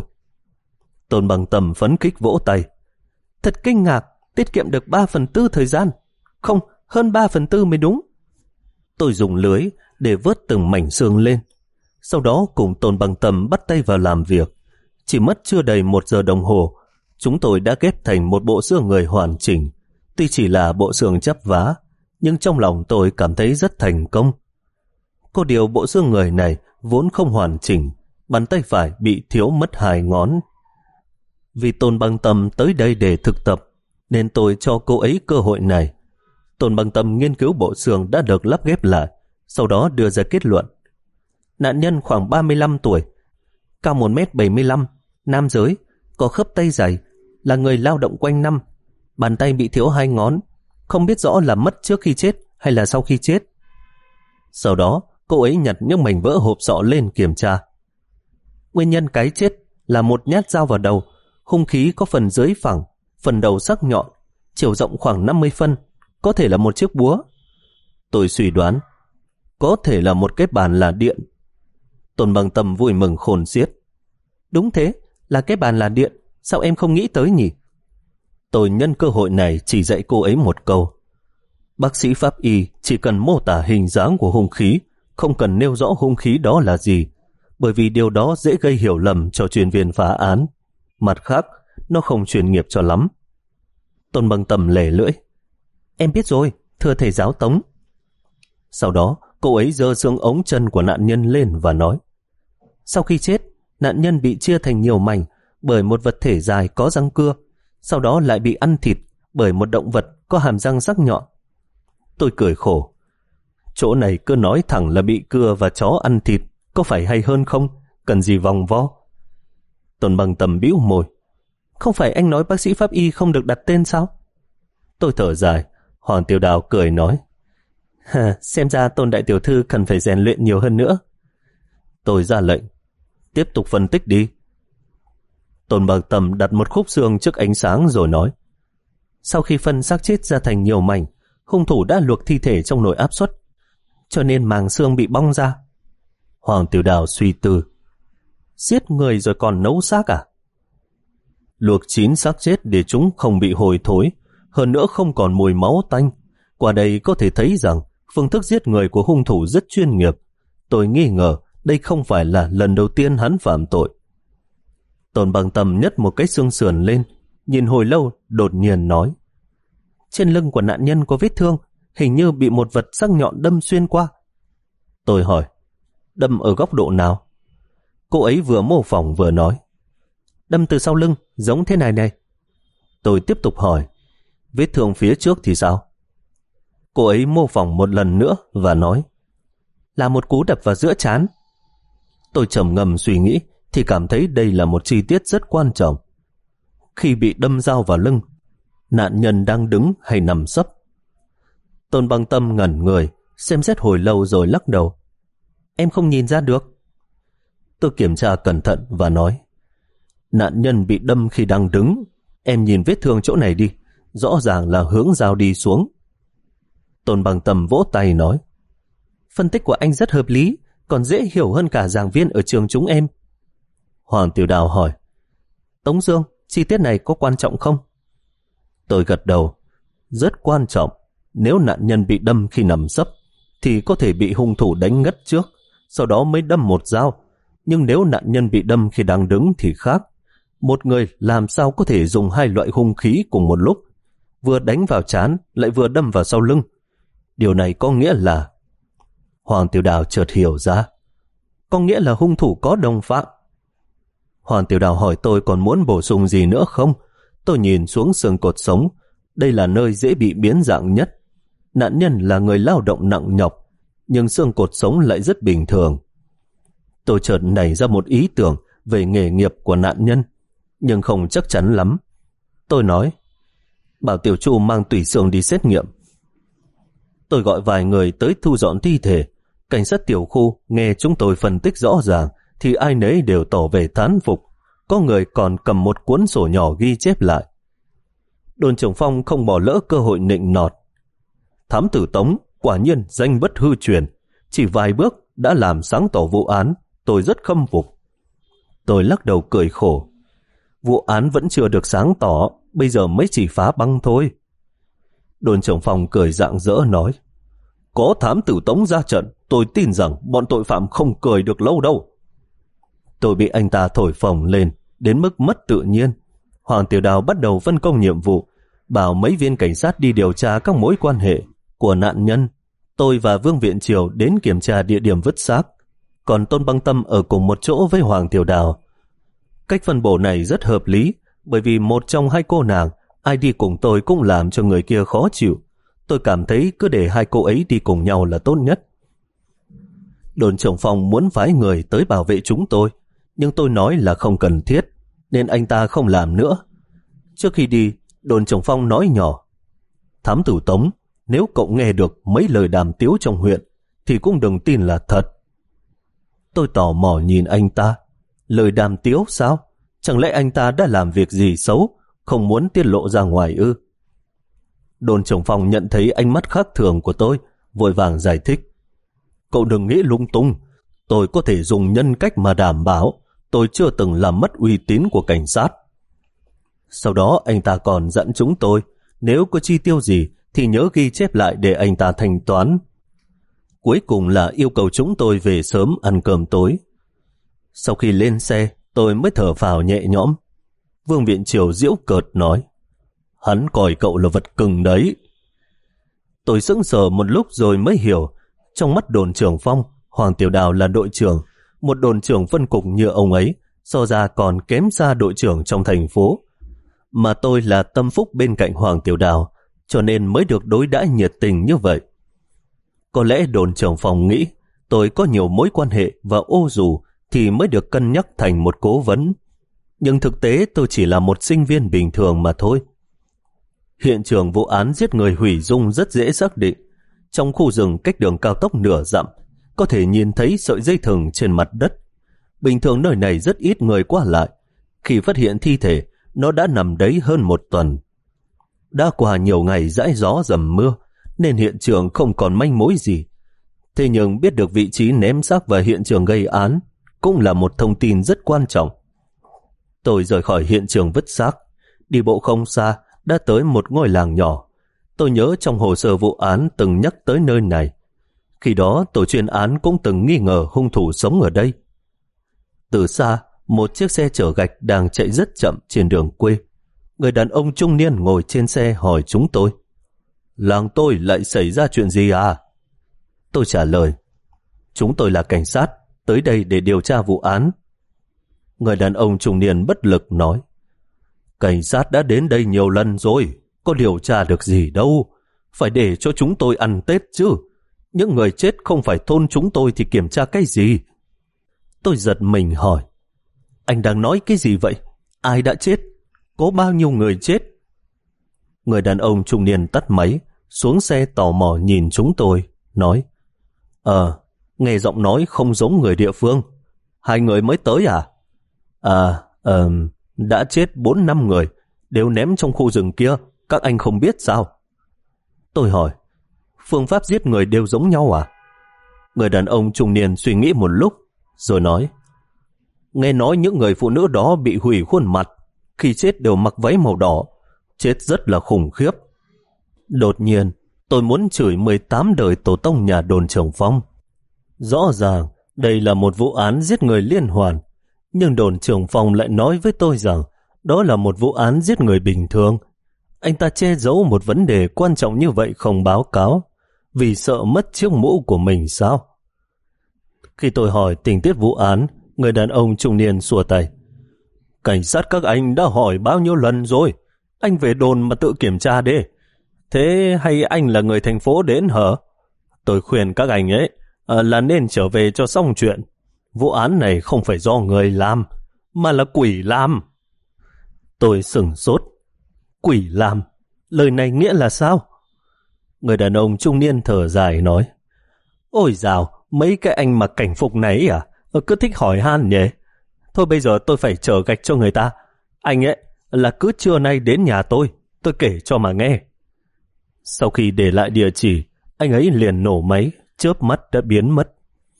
Tôn Băng Tâm phấn khích vỗ tay: Thật kinh ngạc, tiết kiệm được ba phần tư thời gian. Không, hơn ba phần tư mới đúng. Tôi dùng lưới để vớt từng mảnh xương lên. Sau đó cùng Tôn Băng Tâm bắt tay vào làm việc. Chỉ mất chưa đầy một giờ đồng hồ, chúng tôi đã ghép thành một bộ xương người hoàn chỉnh. Tuy chỉ là bộ xương chắp vá, nhưng trong lòng tôi cảm thấy rất thành công. Có điều bộ xương người này vốn không hoàn chỉnh, bàn tay phải bị thiếu mất hai ngón. Vì Tôn Băng Tâm tới đây để thực tập, nên tôi cho cô ấy cơ hội này. Tôn Băng Tâm nghiên cứu bộ xương đã được lắp ghép lại, sau đó đưa ra kết luận: Nạn nhân khoảng ba mươi lăm tuổi, cao một mét bảy mươi lăm, nam giới, có khớp tay dày, là người lao động quanh năm, Bàn tay bị thiếu hai ngón, không biết rõ là mất trước khi chết hay là sau khi chết. Sau đó, cô ấy nhặt những mảnh vỡ hộp sọ lên kiểm tra. Nguyên nhân cái chết là một nhát dao vào đầu, hung khí có phần dưới phẳng, phần đầu sắc nhọn, chiều rộng khoảng năm mươi phân, có thể là một chiếc búa. Tôi suy đoán, có thể là một cái bàn là điện. Tôn Bằng Tâm vui mừng khôn xiết. Đúng thế, là cái bàn là điện, sao em không nghĩ tới nhỉ? Tôi nhân cơ hội này chỉ dạy cô ấy một câu. Bác sĩ pháp y chỉ cần mô tả hình dáng của hung khí, không cần nêu rõ hung khí đó là gì, bởi vì điều đó dễ gây hiểu lầm cho chuyên viên phá án. Mặt khác, nó không chuyên nghiệp cho lắm. Tôn Bằng Tâm lề lưỡi. Em biết rồi, thưa thầy giáo Tống. Sau đó, cô ấy giơ xương ống chân của nạn nhân lên và nói. Sau khi chết, nạn nhân bị chia thành nhiều mảnh bởi một vật thể dài có răng cưa, sau đó lại bị ăn thịt bởi một động vật có hàm răng sắc nhọn. Tôi cười khổ. Chỗ này cứ nói thẳng là bị cưa và chó ăn thịt, có phải hay hơn không? Cần gì vòng vo? Tôn Bằng Tâm bĩu môi. Không phải anh nói bác sĩ pháp y không được đặt tên sao? Tôi thở dài. Hoàng Tiểu Đào cười nói. Hà, xem ra Tôn đại tiểu thư cần phải rèn luyện nhiều hơn nữa. Tôi ra lệnh. Tiếp tục phân tích đi. Tôn Bằng Tâm đặt một khúc xương trước ánh sáng rồi nói. Sau khi phân xác chết ra thành nhiều mảnh, hung thủ đã luộc thi thể trong nồi áp suất, cho nên màng xương bị bong ra. Hoàng Tiểu Đào suy tư. Giết người rồi còn nấu xác à? Luộc chín xác chết để chúng không bị hôi thối, hơn nữa không còn mùi máu tanh. Qua đây có thể thấy rằng phương thức giết người của hung thủ rất chuyên nghiệp. Tôi nghi ngờ đây không phải là lần đầu tiên hắn phạm tội. Tôn Bằng Tâm nhấc một cái xương sườn lên, nhìn hồi lâu đột nhiên nói. Trên lưng của nạn nhân có vết thương, hình như bị một vật sắc nhọn đâm xuyên qua. Tôi hỏi, đâm ở góc độ nào? Cô ấy vừa mô phỏng vừa nói. Đâm từ sau lưng, giống thế này này. Tôi tiếp tục hỏi, vết thương phía trước thì sao? Cô ấy mô phỏng một lần nữa và nói, là một cú đập vào giữa trán. Tôi trầm ngâm suy nghĩ thì cảm thấy đây là một chi tiết rất quan trọng. Khi bị đâm dao vào lưng, nạn nhân đang đứng hay nằm sấp? Tôn Bằng Tâm ngẩn người, xem xét hồi lâu rồi lắc đầu. Em không nhìn ra được. Tôi kiểm tra cẩn thận và nói, nạn nhân bị đâm khi đang đứng. Em nhìn vết thương chỗ này đi, rõ ràng là hướng dao đi xuống. Tôn Bằng Tâm vỗ tay nói, phân tích của anh rất hợp lý, còn dễ hiểu hơn cả giảng viên ở trường chúng em. Hoàng Tiểu Đào hỏi, Tống Dương, chi tiết này có quan trọng không? Tôi gật đầu, rất quan trọng. Nếu nạn nhân bị đâm khi nằm sấp thì có thể bị hung thủ đánh ngất trước, sau đó mới đâm một dao. Nhưng nếu nạn nhân bị đâm khi đang đứng thì khác. Một người làm sao có thể dùng hai loại hung khí cùng một lúc, vừa đánh vào trán lại vừa đâm vào sau lưng? Điều này có nghĩa là... Hoàng Tiểu Đào chợt hiểu ra. Có nghĩa là hung thủ có đồng phạm. Hoàng Tiểu Đào hỏi tôi còn muốn bổ sung gì nữa không? Tôi nhìn xuống xương cột sống. Đây là nơi dễ bị biến dạng nhất. Nạn nhân là người lao động nặng nhọc, nhưng xương cột sống lại rất bình thường. Tôi chợt nảy ra một ý tưởng về nghề nghiệp của nạn nhân, nhưng không chắc chắn lắm. Tôi nói, bảo Tiểu Chu mang tủy xương đi xét nghiệm. Tôi gọi vài người tới thu dọn thi thể. Cảnh sát tiểu khu nghe chúng tôi phân tích rõ ràng thì ai nấy đều tỏ vẻ thán phục. Có người còn cầm một cuốn sổ nhỏ ghi chép lại. Đồn trưởng Phong không bỏ lỡ cơ hội nịnh nọt. Thám tử Tống quả nhiên danh bất hư truyền, chỉ vài bước đã làm sáng tỏ vụ án. Tôi rất khâm phục. Tôi lắc đầu cười khổ. Vụ án vẫn chưa được sáng tỏ, bây giờ mới chỉ phá băng thôi. Đồn trưởng Phong cười rạng rỡ nói, có thám tử Tống ra trận, tôi tin rằng bọn tội phạm không cười được lâu đâu. Tôi bị anh ta thổi phồng lên đến mức mất tự nhiên. Hoàng Tiểu Đào bắt đầu phân công nhiệm vụ, bảo mấy viên cảnh sát đi điều tra các mối quan hệ của nạn nhân. Tôi và Vương Viện Triều đến kiểm tra địa điểm vứt xác, còn Tôn Băng Tâm ở cùng một chỗ với Hoàng Tiểu Đào. Cách phân bổ này rất hợp lý, bởi vì một trong hai cô nàng, ai đi cùng tôi cũng làm cho người kia khó chịu. Tôi cảm thấy cứ để hai cô ấy đi cùng nhau là tốt nhất. Đồn trưởng Phong muốn phái người tới bảo vệ chúng tôi, nhưng tôi nói là không cần thiết, nên anh ta không làm nữa. Trước khi đi, Đồn trưởng Phong nói nhỏ, thám tử Tống, nếu cậu nghe được mấy lời đàm tiếu trong huyện thì cũng đừng tin là thật. Tôi tò mò nhìn anh ta. Lời đàm tiếu sao? Chẳng lẽ anh ta đã làm việc gì xấu, không muốn tiết lộ ra ngoài ư? Đồn trưởng Phong nhận thấy ánh mắt khác thường của tôi, vội vàng giải thích. Cậu đừng nghĩ lung tung, tôi có thể dùng nhân cách mà đảm bảo tôi chưa từng làm mất uy tín của cảnh sát. Sau đó anh ta còn dặn chúng tôi, nếu có chi tiêu gì thì nhớ ghi chép lại để anh ta thanh toán. Cuối cùng là yêu cầu chúng tôi về sớm ăn cơm tối. Sau khi lên xe, tôi mới thở phào nhẹ nhõm. Vương Viện Triều giễu cợt nói, hắn coi cậu là vật cưng đấy. Tôi sững sờ một lúc rồi mới hiểu, trong mắt đồn trưởng Phong, Hoàng Tiểu Đào là đội trưởng, một đồn trưởng phân cục như ông ấy, so ra còn kém xa đội trưởng trong thành phố. Mà tôi là tâm phúc bên cạnh Hoàng Tiểu Đào, cho nên mới được đối đãi nhiệt tình như vậy. Có lẽ đồn trưởng Phong nghĩ tôi có nhiều mối quan hệ và ô dù thì mới được cân nhắc thành một cố vấn. Nhưng thực tế tôi chỉ là một sinh viên bình thường mà thôi. Hiện trường vụ án giết người hủy dung rất dễ xác định. Trong khu rừng cách đường cao tốc nửa dặm, có thể nhìn thấy sợi dây thừng trên mặt đất. Bình thường nơi này rất ít người qua lại. Khi phát hiện thi thể, nó đã nằm đấy hơn một tuần. Đã qua nhiều ngày dãi gió dầm mưa, nên hiện trường không còn manh mối gì. Thế nhưng biết được vị trí ném xác và hiện trường gây án cũng là một thông tin rất quan trọng. Tôi rời khỏi hiện trường vứt xác, đi bộ không xa, đã tới một ngôi làng nhỏ. Tôi nhớ trong hồ sơ vụ án từng nhắc tới nơi này. Khi đó tổ chuyên án cũng từng nghi ngờ hung thủ sống ở đây. Từ xa, một chiếc xe chở gạch đang chạy rất chậm trên đường quê. Người đàn ông trung niên ngồi trên xe hỏi chúng tôi, làng tôi lại xảy ra chuyện gì à? Tôi trả lời, chúng tôi là cảnh sát, tới đây để điều tra vụ án. Người đàn ông trung niên bất lực nói, cảnh sát đã đến đây nhiều lần rồi, có điều tra được gì đâu, phải để cho chúng tôi ăn Tết chứ. Những người chết không phải thôn chúng tôi thì kiểm tra cái gì? Tôi giật mình hỏi, anh đang nói cái gì vậy? Ai đã chết? Có bao nhiêu người chết? Người đàn ông trung niên tắt máy, xuống xe tò mò nhìn chúng tôi, nói, Ờ, nghe giọng nói không giống người địa phương. Hai người mới tới à? À, ờ, đã chết bốn năm người, đều ném trong khu rừng kia, các anh không biết sao? Tôi hỏi, phương pháp giết người đều giống nhau à? Người đàn ông trung niên suy nghĩ một lúc, rồi nói, nghe nói những người phụ nữ đó bị hủy khuôn mặt, khi chết đều mặc váy màu đỏ, chết rất là khủng khiếp. Đột nhiên, tôi muốn chửi mười tám đời tổ tông nhà đồn trưởng Phong. Rõ ràng, đây là một vụ án giết người liên hoàn, nhưng đồn trưởng Phong lại nói với tôi rằng đó là một vụ án giết người bình thường. Anh ta che giấu một vấn đề quan trọng như vậy không báo cáo, vì sợ mất chiếc mũ của mình sao? Khi tôi hỏi tình tiết vụ án, người đàn ông trung niên xua tay. Cảnh sát các anh đã hỏi bao nhiêu lần rồi, anh về đồn mà tự kiểm tra đi. Thế hay anh là người thành phố đến hả? Tôi khuyên các anh ấy à, là nên trở về cho xong chuyện. Vụ án này không phải do người làm, mà là quỷ làm. Tôi sửng sốt. Quỷ làm? Lời này nghĩa là sao? Người đàn ông trung niên thở dài nói, ôi dào, mấy cái anh mặc cảnh phục này à, cứ thích hỏi han nhỉ. Thôi bây giờ tôi phải chở gạch cho người ta. Anh ấy là cứ trưa nay đến nhà tôi, tôi kể cho mà nghe. Sau khi để lại địa chỉ, anh ấy liền nổ máy, chớp mắt đã biến mất.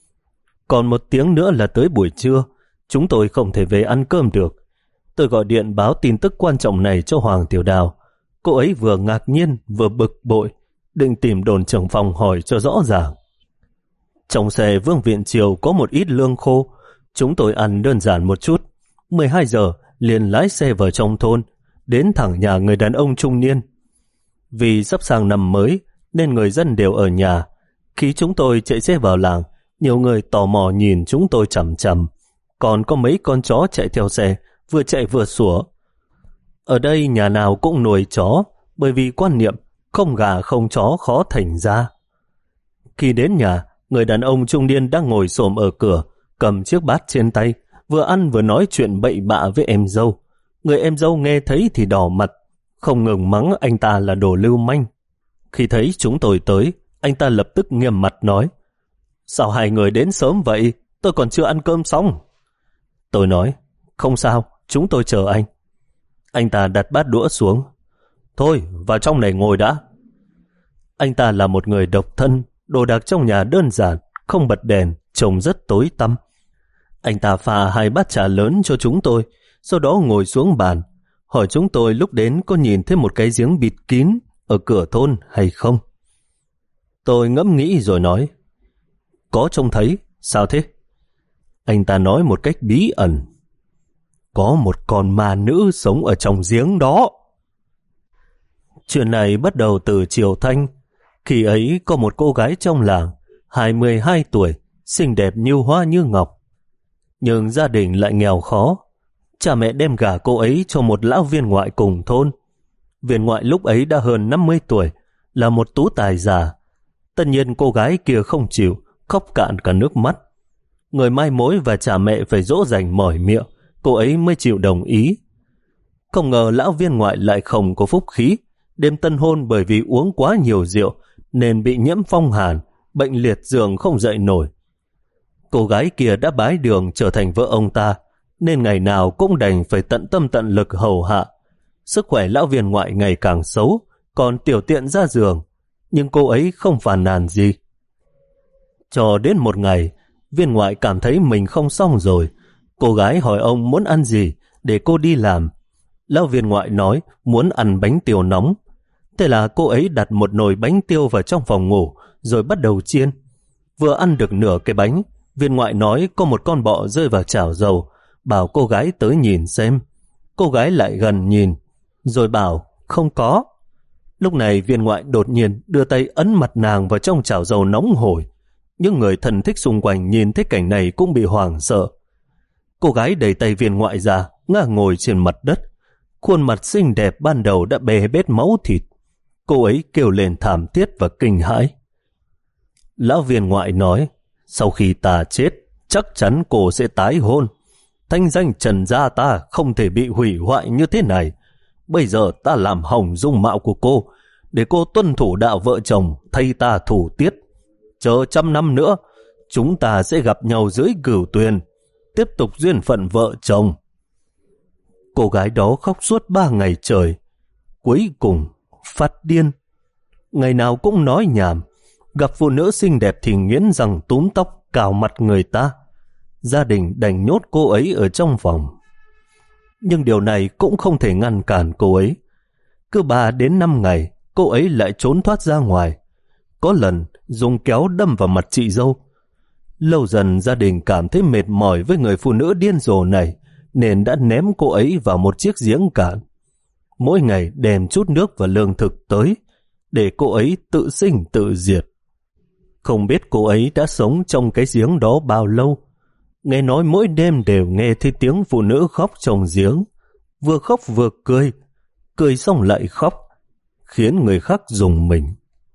Còn một tiếng nữa là tới buổi trưa, chúng tôi không thể về ăn cơm được. Tôi gọi điện báo tin tức quan trọng này cho Hoàng Tiểu Đào. Cô ấy vừa ngạc nhiên vừa bực bội, định tìm đồn trưởng Phong hỏi cho rõ ràng. Trong xe Vương Viện Triều có một ít lương khô, chúng tôi ăn đơn giản một chút. mười hai giờ liền lái xe vào trong thôn, đến thẳng nhà người đàn ông trung niên. Vì sắp sang năm mới nên người dân đều ở nhà. Khi chúng tôi chạy xe vào làng, nhiều người tò mò nhìn chúng tôi chằm chằm. Còn có mấy con chó chạy theo xe, vừa chạy vừa sủa. Ở đây nhà nào cũng nuôi chó, bởi vì quan niệm không gà không chó khó thành ra. Khi đến nhà, người đàn ông trung niên đang ngồi xổm ở cửa, cầm chiếc bát trên tay, vừa ăn vừa nói chuyện bậy bạ với em dâu. Người em dâu nghe thấy thì đỏ mặt, không ngừng mắng anh ta là đồ lưu manh. Khi thấy chúng tôi tới, anh ta lập tức nghiêm mặt nói: Sao hai người đến sớm vậy? Tôi còn chưa ăn cơm xong. Tôi nói: Không sao, chúng tôi chờ anh. Anh ta đặt bát đũa xuống. Thôi, vào trong này ngồi đã. Anh ta là một người độc thân, đồ đạc trong nhà đơn giản, không bật đèn, trông rất tối tăm. Anh ta pha hai bát trà lớn cho chúng tôi, sau đó ngồi xuống bàn, hỏi chúng tôi lúc đến có nhìn thấy một cái giếng bịt kín ở cửa thôn hay không. Tôi ngẫm nghĩ rồi nói: Có trông thấy, sao thế? Anh ta nói một cách bí ẩn: Có một con ma nữ sống ở trong giếng đó. Chuyện này bắt đầu từ Triều Thanh. Khi ấy có một cô gái trong làng, hai mươi hai tuổi, xinh đẹp như hoa như ngọc. Nhưng gia đình lại nghèo khó. Cha mẹ đem gả cô ấy cho một lão viên ngoại cùng thôn. Viên ngoại lúc ấy đã hơn năm mươi tuổi, là một tú tài già. Tất nhiên cô gái kia không chịu, khóc cạn cả nước mắt. Người mai mối và cha mẹ phải dỗ dành mỏi miệng, cô ấy mới chịu đồng ý. Không ngờ lão viên ngoại lại không có phúc khí. Đêm tân hôn bởi vì uống quá nhiều rượu nên bị nhiễm phong hàn, bệnh liệt giường không dậy nổi. Cô gái kia đã bái đường trở thành vợ ông ta, nên ngày nào cũng đành phải tận tâm tận lực hầu hạ. Sức khỏe lão viên ngoại ngày càng xấu, còn tiểu tiện ra giường, nhưng cô ấy không phàn nàn gì. Cho đến một ngày, viên ngoại cảm thấy mình không xong rồi. Cô gái hỏi ông muốn ăn gì để cô đi làm. Lão viên ngoại nói muốn ăn bánh tiêu nóng. Thế là cô ấy đặt một nồi bánh tiêu vào trong phòng ngủ rồi bắt đầu chiên. Vừa ăn được nửa cái bánh, viên ngoại nói có một con bọ rơi vào chảo dầu, bảo cô gái tới nhìn xem. Cô gái lại gần nhìn, rồi bảo không có. Lúc này viên ngoại đột nhiên đưa tay ấn mặt nàng vào trong chảo dầu nóng hổi. Những người thân thích xung quanh nhìn thấy cảnh này cũng bị hoảng sợ. Cô gái đẩy tay viên ngoại ra, ngã ngồi trên mặt đất. Khuôn mặt xinh đẹp ban đầu đã bê bết máu thịt. Cô ấy kêu lên thảm thiết và kinh hãi. Lão viên ngoại nói: Sau khi ta chết, chắc chắn cô sẽ tái hôn. Thanh danh Trần gia ta không thể bị hủy hoại như thế này. Bây giờ ta làm hỏng dung mạo của cô, để cô tuân thủ đạo vợ chồng, thay ta thủ tiết. Chờ trăm năm nữa, chúng ta sẽ gặp nhau dưới cửu tuyền, tiếp tục duyên phận vợ chồng. Cô gái đó khóc suốt ba ngày trời. Cuối cùng phát điên. Ngày nào cũng nói nhảm. Gặp phụ nữ xinh đẹp thì nghiến răng túm tóc cào mặt người ta. Gia đình đành nhốt cô ấy ở trong phòng. Nhưng điều này cũng không thể ngăn cản cô ấy. Cứ ba đến năm ngày, cô ấy lại trốn thoát ra ngoài. Có lần dùng kéo đâm vào mặt chị dâu. Lâu dần gia đình cảm thấy mệt mỏi với người phụ nữ điên rồ này, nên đã ném cô ấy vào một chiếc giếng cạn. Mỗi ngày đem chút nước và lương thực tới, để cô ấy tự sinh tự diệt. Không biết cô ấy đã sống trong cái giếng đó bao lâu. Nghe nói mỗi đêm đều nghe thấy tiếng phụ nữ khóc trong giếng. Vừa khóc vừa cười, cười xong lại khóc, khiến người khác rùng mình.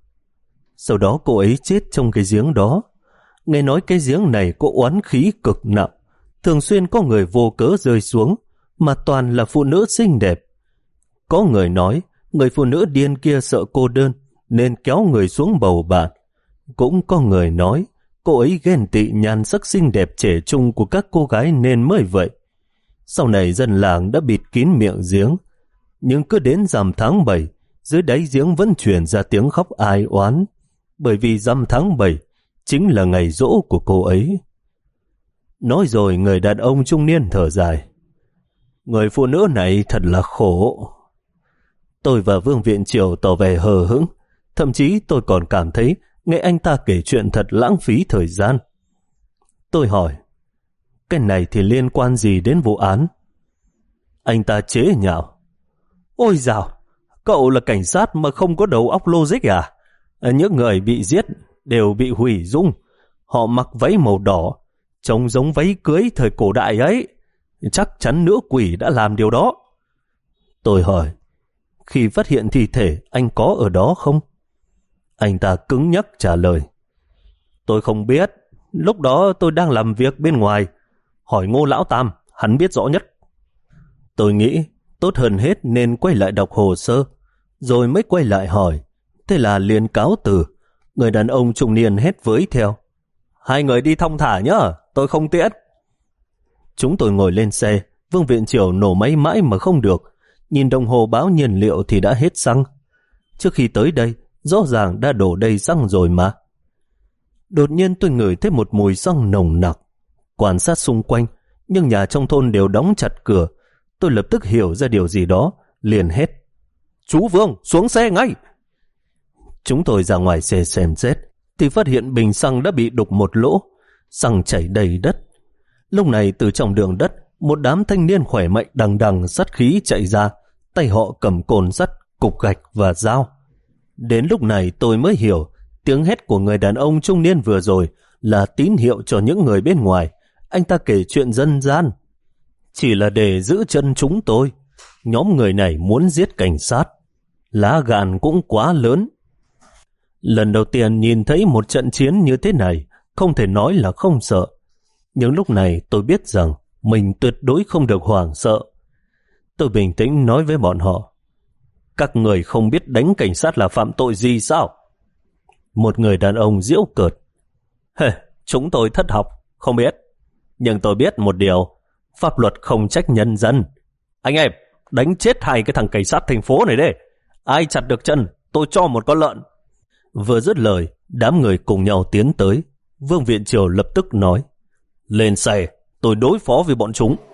Sau đó cô ấy chết trong cái giếng đó. Nghe nói cái giếng này có oán khí cực nặng, thường xuyên có người vô cớ rơi xuống, mà toàn là phụ nữ xinh đẹp. Có người nói người phụ nữ điên kia sợ cô đơn nên kéo người xuống bầu bạn. Cũng có người nói cô ấy ghen tị nhan sắc xinh đẹp trẻ trung của các cô gái nên mới vậy. Sau này dân làng đã bịt kín miệng giếng, nhưng cứ đến rằm tháng bảy, dưới đáy giếng vẫn truyền ra tiếng khóc ai oán, bởi vì rằm tháng bảy chính là ngày giỗ của cô ấy. Nói rồi người đàn ông trung niên thở dài: Người phụ nữ này thật là khổ. Tôi và Vương Viện Triều tỏ vẻ hờ hững, thậm chí tôi còn cảm thấy nghe anh ta kể chuyện thật lãng phí thời gian. Tôi hỏi: Cái này thì liên quan gì đến vụ án? Anh ta chế nhạo: Ôi dào, cậu là cảnh sát mà không có đầu óc logic à? Những người bị giết đều bị hủy dung. Họ mặc váy màu đỏ, trông giống váy cưới thời cổ đại ấy. Chắc chắn nữ quỷ đã làm điều đó. Tôi hỏi: Khi phát hiện thi thể, anh có ở đó không? Anh ta cứng nhắc trả lời: Tôi không biết. Lúc đó tôi đang làm việc bên ngoài. Hỏi Ngô Lão Tam, hắn biết rõ nhất. Tôi nghĩ tốt hơn hết nên quay lại đọc hồ sơ, rồi mới quay lại hỏi. Thế là liền cáo từ. Người đàn ông trung niên hét với theo: Hai người đi thong thả nhá, tôi không tiễn. Chúng tôi ngồi lên xe. Vương Viện Triều nổ máy mãi mà không được. Nhìn đồng hồ báo nhiên liệu thì đã hết xăng. Trước khi tới đây, rõ ràng đã đổ đầy xăng rồi mà. Đột nhiên tôi ngửi thấy một mùi xăng nồng nặc. Quan sát xung quanh, nhưng nhà trong thôn đều đóng chặt cửa. Tôi lập tức hiểu ra điều gì đó, liền hét: Chú Vương, xuống xe ngay! Chúng tôi ra ngoài xe xem xét, thì phát hiện bình xăng đã bị đục một lỗ, xăng chảy đầy đất. Lúc này từ trong đường đất, một đám thanh niên khỏe mạnh đằng đằng sắt khí chạy ra, tay họ cầm cồn sắt, cục gạch và dao. Đến lúc này tôi mới hiểu, tiếng hét của người đàn ông trung niên vừa rồi là tín hiệu cho những người bên ngoài. Anh ta kể chuyện dân gian, chỉ là để giữ chân chúng tôi. Nhóm người này muốn giết cảnh sát, lá gan cũng quá lớn. Lần đầu tiên nhìn thấy một trận chiến như thế này, không thể nói là không sợ. Nhưng lúc này tôi biết rằng mình tuyệt đối không được hoảng sợ. Tôi bình tĩnh nói với bọn họ: Các người không biết đánh cảnh sát là phạm tội gì sao? Một người đàn ông giễu cợt: Hề, chúng tôi thất học, không biết. Nhưng tôi biết một điều, pháp luật không trách nhân dân. Anh em, đánh chết hai cái thằng cảnh sát thành phố này đấy. Ai chặt được chân, tôi cho một con lợn. Vừa dứt lời, đám người cùng nhau tiến tới. Vương Viện Triều lập tức nói: Lên xe, tôi đối phó với bọn chúng.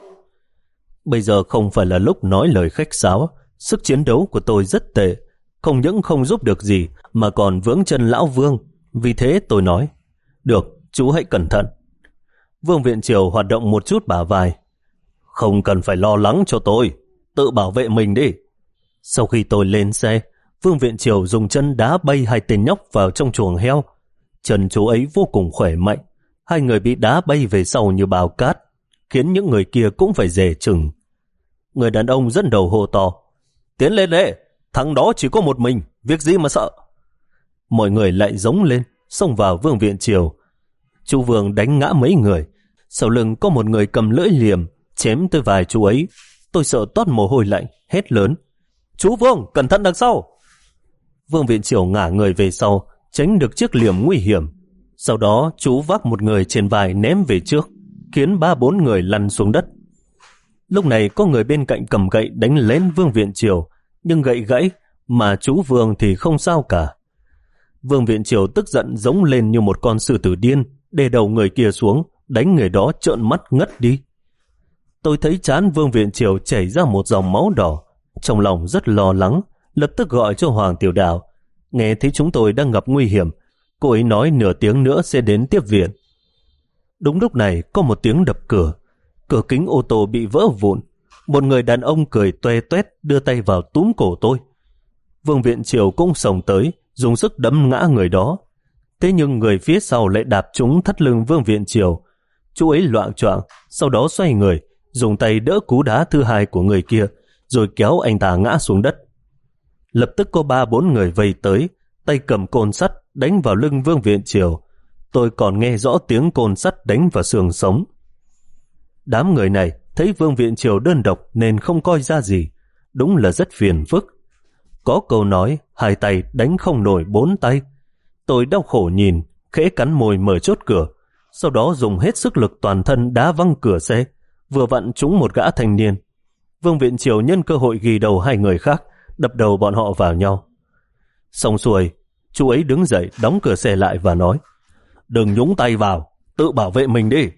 Bây giờ không phải là lúc nói lời khách sáo. Sức chiến đấu của tôi rất tệ, không những không giúp được gì mà còn vướng chân lão Vương. Vì thế tôi nói: Được, chú hãy cẩn thận. Vương Viện Triều hoạt động một chút bả vai: Không cần phải lo lắng cho tôi, tự bảo vệ mình đi. Sau khi tôi lên xe, Vương Viện Triều dùng chân đá bay hai tên nhóc vào trong chuồng heo. Chân chú ấy vô cùng khỏe mạnh. Hai người bị đá bay về sau như bào cát, khiến những người kia cũng phải dè chừng. Người đàn ông dẫn đầu hô to: Tiến lên đấy, thằng đó chỉ có một mình, việc gì mà sợ. Mọi người lại giống lên, xông vào Vương Viện Triều. Chú Vương đánh ngã mấy người. Sau lưng có một người cầm lưỡi liềm chém tới vài chú ấy. Tôi sợ toát mồ hôi lạnh, hét lớn: Chú Vương, cẩn thận đằng sau! Vương Viện Triều ngả người về sau, tránh được chiếc liềm nguy hiểm. Sau đó chú vác một người trên vai ném về trước, khiến ba bốn người lăn xuống đất. Lúc này có người bên cạnh cầm gậy đánh lên Vương Viện Triều, nhưng gậy gãy, mà chú Vương thì không sao cả. Vương Viện Triều tức giận giống lên như một con sư tử điên, đè đầu người kia xuống, đánh người đó trợn mắt ngất đi. Tôi thấy trán Vương Viện Triều chảy ra một dòng máu đỏ, trong lòng rất lo lắng, lập tức gọi cho Hoàng Tiểu Đào. Nghe thấy chúng tôi đang gặp nguy hiểm, cô ấy nói nửa tiếng nữa sẽ đến tiếp viện. Đúng lúc này có một tiếng đập cửa, cửa kính ô tô bị vỡ vụn. Một người đàn ông cười toe toét đưa tay vào túm cổ tôi. Vương Viện Triều cũng xông tới, dùng sức đấm ngã người đó. Thế nhưng người phía sau lại đạp trúng thắt lưng Vương Viện Triều. Chú ấy loạng choạng, sau đó xoay người, dùng tay đỡ cú đá thứ hai của người kia, rồi kéo anh ta ngã xuống đất. Lập tức có ba bốn người vây tới, tay cầm côn sắt đánh vào lưng Vương Viện Triều. Tôi còn nghe rõ tiếng côn sắt đánh vào xương sống. Đám người này thấy Vương Viện Triều đơn độc nên không coi ra gì, đúng là rất phiền phức. Có câu nói hai tay đánh không nổi bốn tay. Tôi đau khổ nhìn, khẽ cắn môi mở chốt cửa, sau đó dùng hết sức lực toàn thân đá văng cửa xe, vừa vặn trúng một gã thanh niên. Vương Viện Triều nhân cơ hội ghi đầu hai người khác, đập đầu bọn họ vào nhau. Xong xuôi, chú ấy đứng dậy đóng cửa xe lại và nói: Đừng nhúng tay vào, tự bảo vệ mình đi.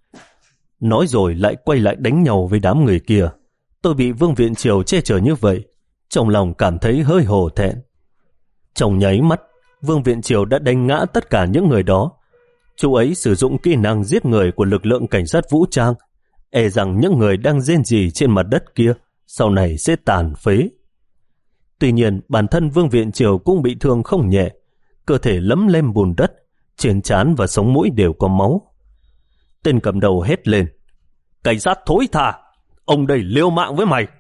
Nói rồi lại quay lại đánh nhau với đám người kia. Tôi bị Vương Viện Triều che chở như vậy, trong lòng cảm thấy hơi hổ thẹn. Trong nháy mắt, Vương Viện Triều đã đánh ngã tất cả những người đó. Chú ấy sử dụng kỹ năng giết người của lực lượng cảnh sát vũ trang, e rằng những người đang rên rỉ trên mặt đất kia sau này sẽ tàn phế. Tuy nhiên, bản thân Vương Viện Triều cũng bị thương không nhẹ, cơ thể lấm lem bùn đất, trên trán và sống mũi đều có máu. Tên cầm đầu hét lên: Cảnh sát thối tha, ông đây liều mạng với mày.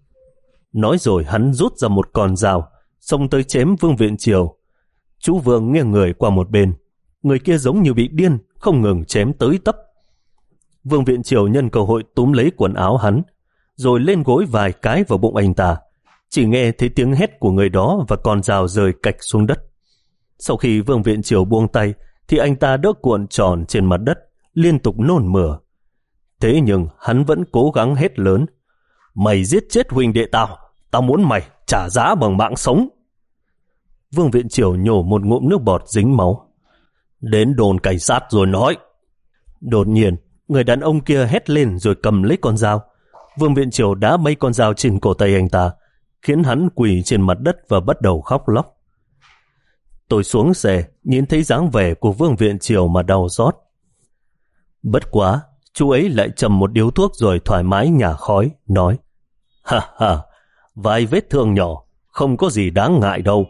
Nói rồi hắn rút ra một con dao, xông tới chém Vương Viện Triều. Chú Vương nghiêng người qua một bên, người kia giống như bị điên, không ngừng chém tới tấp. Vương Viện Triều nhân cơ hội túm lấy quần áo hắn. rồi lên gối vài cái vào bụng anh ta. Chỉ nghe thấy tiếng hét của người đó và con dao rơi cạch xuống đất. Sau khi Vương Viện Triều buông tay thì anh ta đỡ cuộn tròn trên mặt đất, liên tục nôn mửa. Thế nhưng hắn vẫn cố gắng hét lớn: "Mày giết chết huynh đệ tao, tao muốn mày trả giá bằng mạng sống." Vương Viện Triều nhổ một ngụm nước bọt dính máu. "Đến đồn cảnh sát rồi nói." Đột nhiên, người đàn ông kia hét lên rồi cầm lấy con dao. Vương Viện Triều đá mấy con dao trên cổ tay anh ta, khiến hắn quỳ trên mặt đất và bắt đầu khóc lóc. Tôi xuống xe, nhìn thấy dáng vẻ của Vương Viện Triều mà đau xót. Bất quá, chú ấy lại chầm một điếu thuốc rồi thoải mái nhả khói, nói: "Ha ha, vài vết thương nhỏ, không có gì đáng ngại đâu."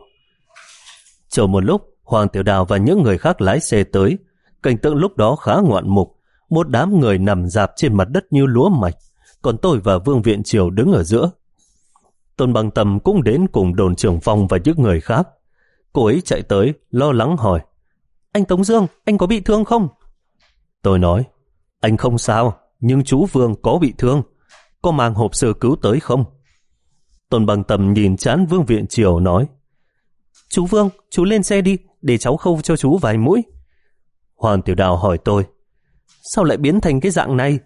Chờ một lúc, Hoàng Tiểu Đào và những người khác lái xe tới. Cảnh tượng lúc đó khá ngoạn mục, một đám người nằm rạp trên mặt đất như lúa mạch, còn tôi và Vương Viện Triều đứng ở giữa. Tôn Bằng Tầm cũng đến cùng đồn trưởng phòng và những người khác. Cô ấy chạy tới, lo lắng hỏi: "Anh Tống Dương, anh có bị thương không?" Tôi nói: "Anh không sao, nhưng chú Vương có bị thương. Có mang hộp sơ cứu tới không?" Tôn Bằng Tầm nhìn trán Vương Viện Triều nói: "Chú Vương, chú lên xe đi, để cháu khâu cho chú vài mũi." Hoàng Tiểu Đào hỏi tôi: "Sao lại biến thành cái dạng này?"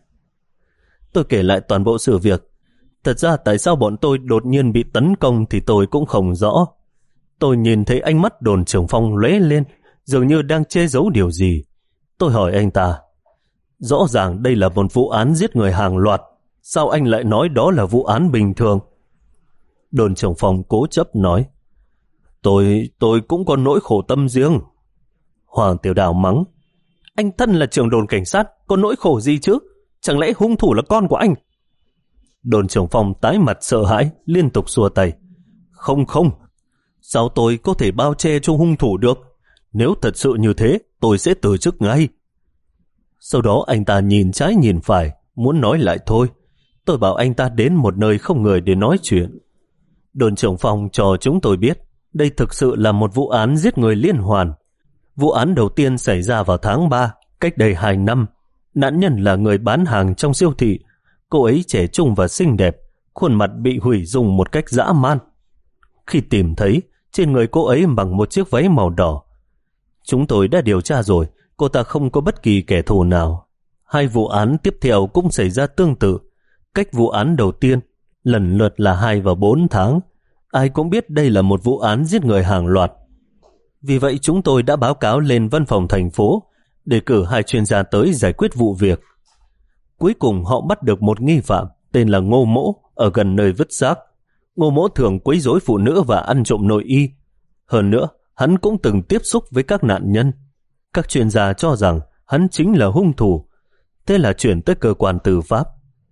Tôi kể lại toàn bộ sự việc. Thật ra tại sao bọn tôi đột nhiên bị tấn công thì tôi cũng không rõ. Tôi nhìn thấy ánh mắt đồn trưởng phòng lóe lên, dường như đang che giấu điều gì. Tôi hỏi anh ta: "Rõ ràng đây là một vụ án giết người hàng loạt, sao anh lại nói đó là vụ án bình thường?" Đồn trưởng phòng cố chấp nói: Tôi, tôi cũng có nỗi khổ tâm riêng." Hoàng Tiểu Đào mắng: "Anh thân là trưởng đồn cảnh sát, có nỗi khổ gì chứ? Chẳng lẽ hung thủ là con của anh?" Đồn trưởng phòng tái mặt sợ hãi, liên tục xua tay: "Không không, sao tôi có thể bao che cho hung thủ được? Nếu thật sự như thế, tôi sẽ từ chức ngay." Sau đó anh ta nhìn trái nhìn phải, muốn nói lại thôi. Tôi bảo anh ta đến một nơi không người để nói chuyện. Đồn trưởng phòng cho chúng tôi biết đây thực sự là một vụ án giết người liên hoàn. Vụ án đầu tiên xảy ra vào tháng ba, cách đây hai năm. Nạn nhân là người bán hàng trong siêu thị. Cô ấy trẻ trung và xinh đẹp, khuôn mặt bị hủy dung một cách dã man. Khi tìm thấy, trên người cô ấy mặc một chiếc váy màu đỏ. Chúng tôi đã điều tra rồi, cô ta không có bất kỳ kẻ thù nào. Hai vụ án tiếp theo cũng xảy ra tương tự. Cách vụ án đầu tiên, lần lượt là hai và bốn tháng. Ai cũng biết đây là một vụ án giết người hàng loạt. Vì vậy chúng tôi đã báo cáo lên văn phòng thành phố để cử hai chuyên gia tới giải quyết vụ việc. Cuối cùng họ bắt được một nghi phạm tên là Ngô Mỗ ở gần nơi vứt xác. Ngô Mỗ thường quấy rối phụ nữ và ăn trộm nội y. Hơn nữa, hắn cũng từng tiếp xúc với các nạn nhân. Các chuyên gia cho rằng hắn chính là hung thủ. Thế là chuyển tới cơ quan tư pháp.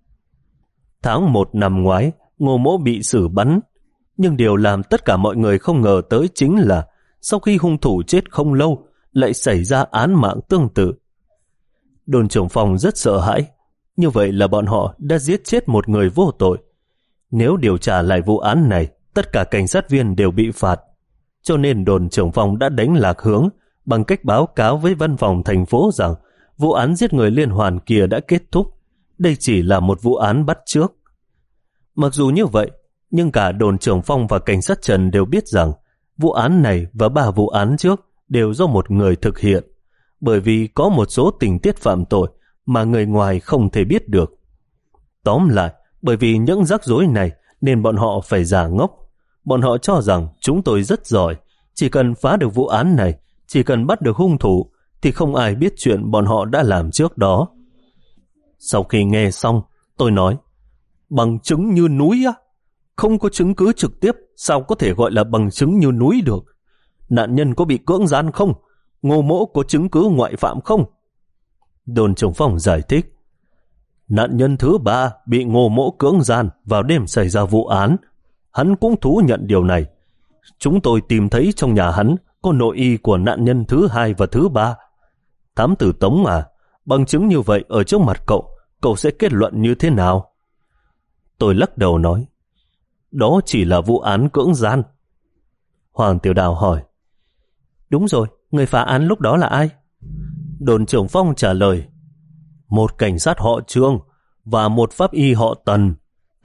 Tháng một năm ngoái, Ngô Mỗ bị xử bắn. Nhưng điều làm tất cả mọi người không ngờ tới chính là sau khi hung thủ chết không lâu, lại xảy ra án mạng tương tự. Đồn trưởng phòng rất sợ hãi. Như vậy là bọn họ đã giết chết một người vô tội. Nếu điều tra lại vụ án này, tất cả cảnh sát viên đều bị phạt. Cho nên đồn trưởng phòng đã đánh lạc hướng bằng cách báo cáo với văn phòng thành phố rằng vụ án giết người liên hoàn kia đã kết thúc. Đây chỉ là một vụ án bắt chước. Mặc dù như vậy, nhưng cả đồn trưởng phòng và cảnh sát Trần đều biết rằng vụ án này và ba vụ án trước đều do một người thực hiện, bởi vì có một số tình tiết phạm tội mà người ngoài không thể biết được. Tóm lại, bởi vì những rắc rối này nên bọn họ phải giả ngốc. Bọn họ cho rằng chúng tôi rất giỏi, chỉ cần phá được vụ án này, chỉ cần bắt được hung thủ, thì không ai biết chuyện bọn họ đã làm trước đó. Sau khi nghe xong, tôi nói: "Bằng chứng như núi á? Không có chứng cứ trực tiếp, sao có thể gọi là bằng chứng như núi được? Nạn nhân có bị cưỡng gian không? Ngô Mỗ có chứng cứ ngoại phạm không?" Đồn trưởng phòng giải thích: "Nạn nhân thứ ba bị Ngô Mỗ cưỡng gian vào đêm xảy ra vụ án. Hắn cũng thú nhận điều này. Chúng tôi tìm thấy trong nhà hắn có nội y của nạn nhân thứ hai và thứ ba. Thám tử Tống à, bằng chứng như vậy ở trước mặt cậu, cậu sẽ kết luận như thế nào?" Tôi lắc đầu nói: "Đó chỉ là vụ án cưỡng gian." Hoàng Tiểu Đào hỏi: "Đúng rồi, người phá án lúc đó là ai?" Đồn trưởng Phong trả lời: "Một cảnh sát họ Trương và một pháp y họ Tần.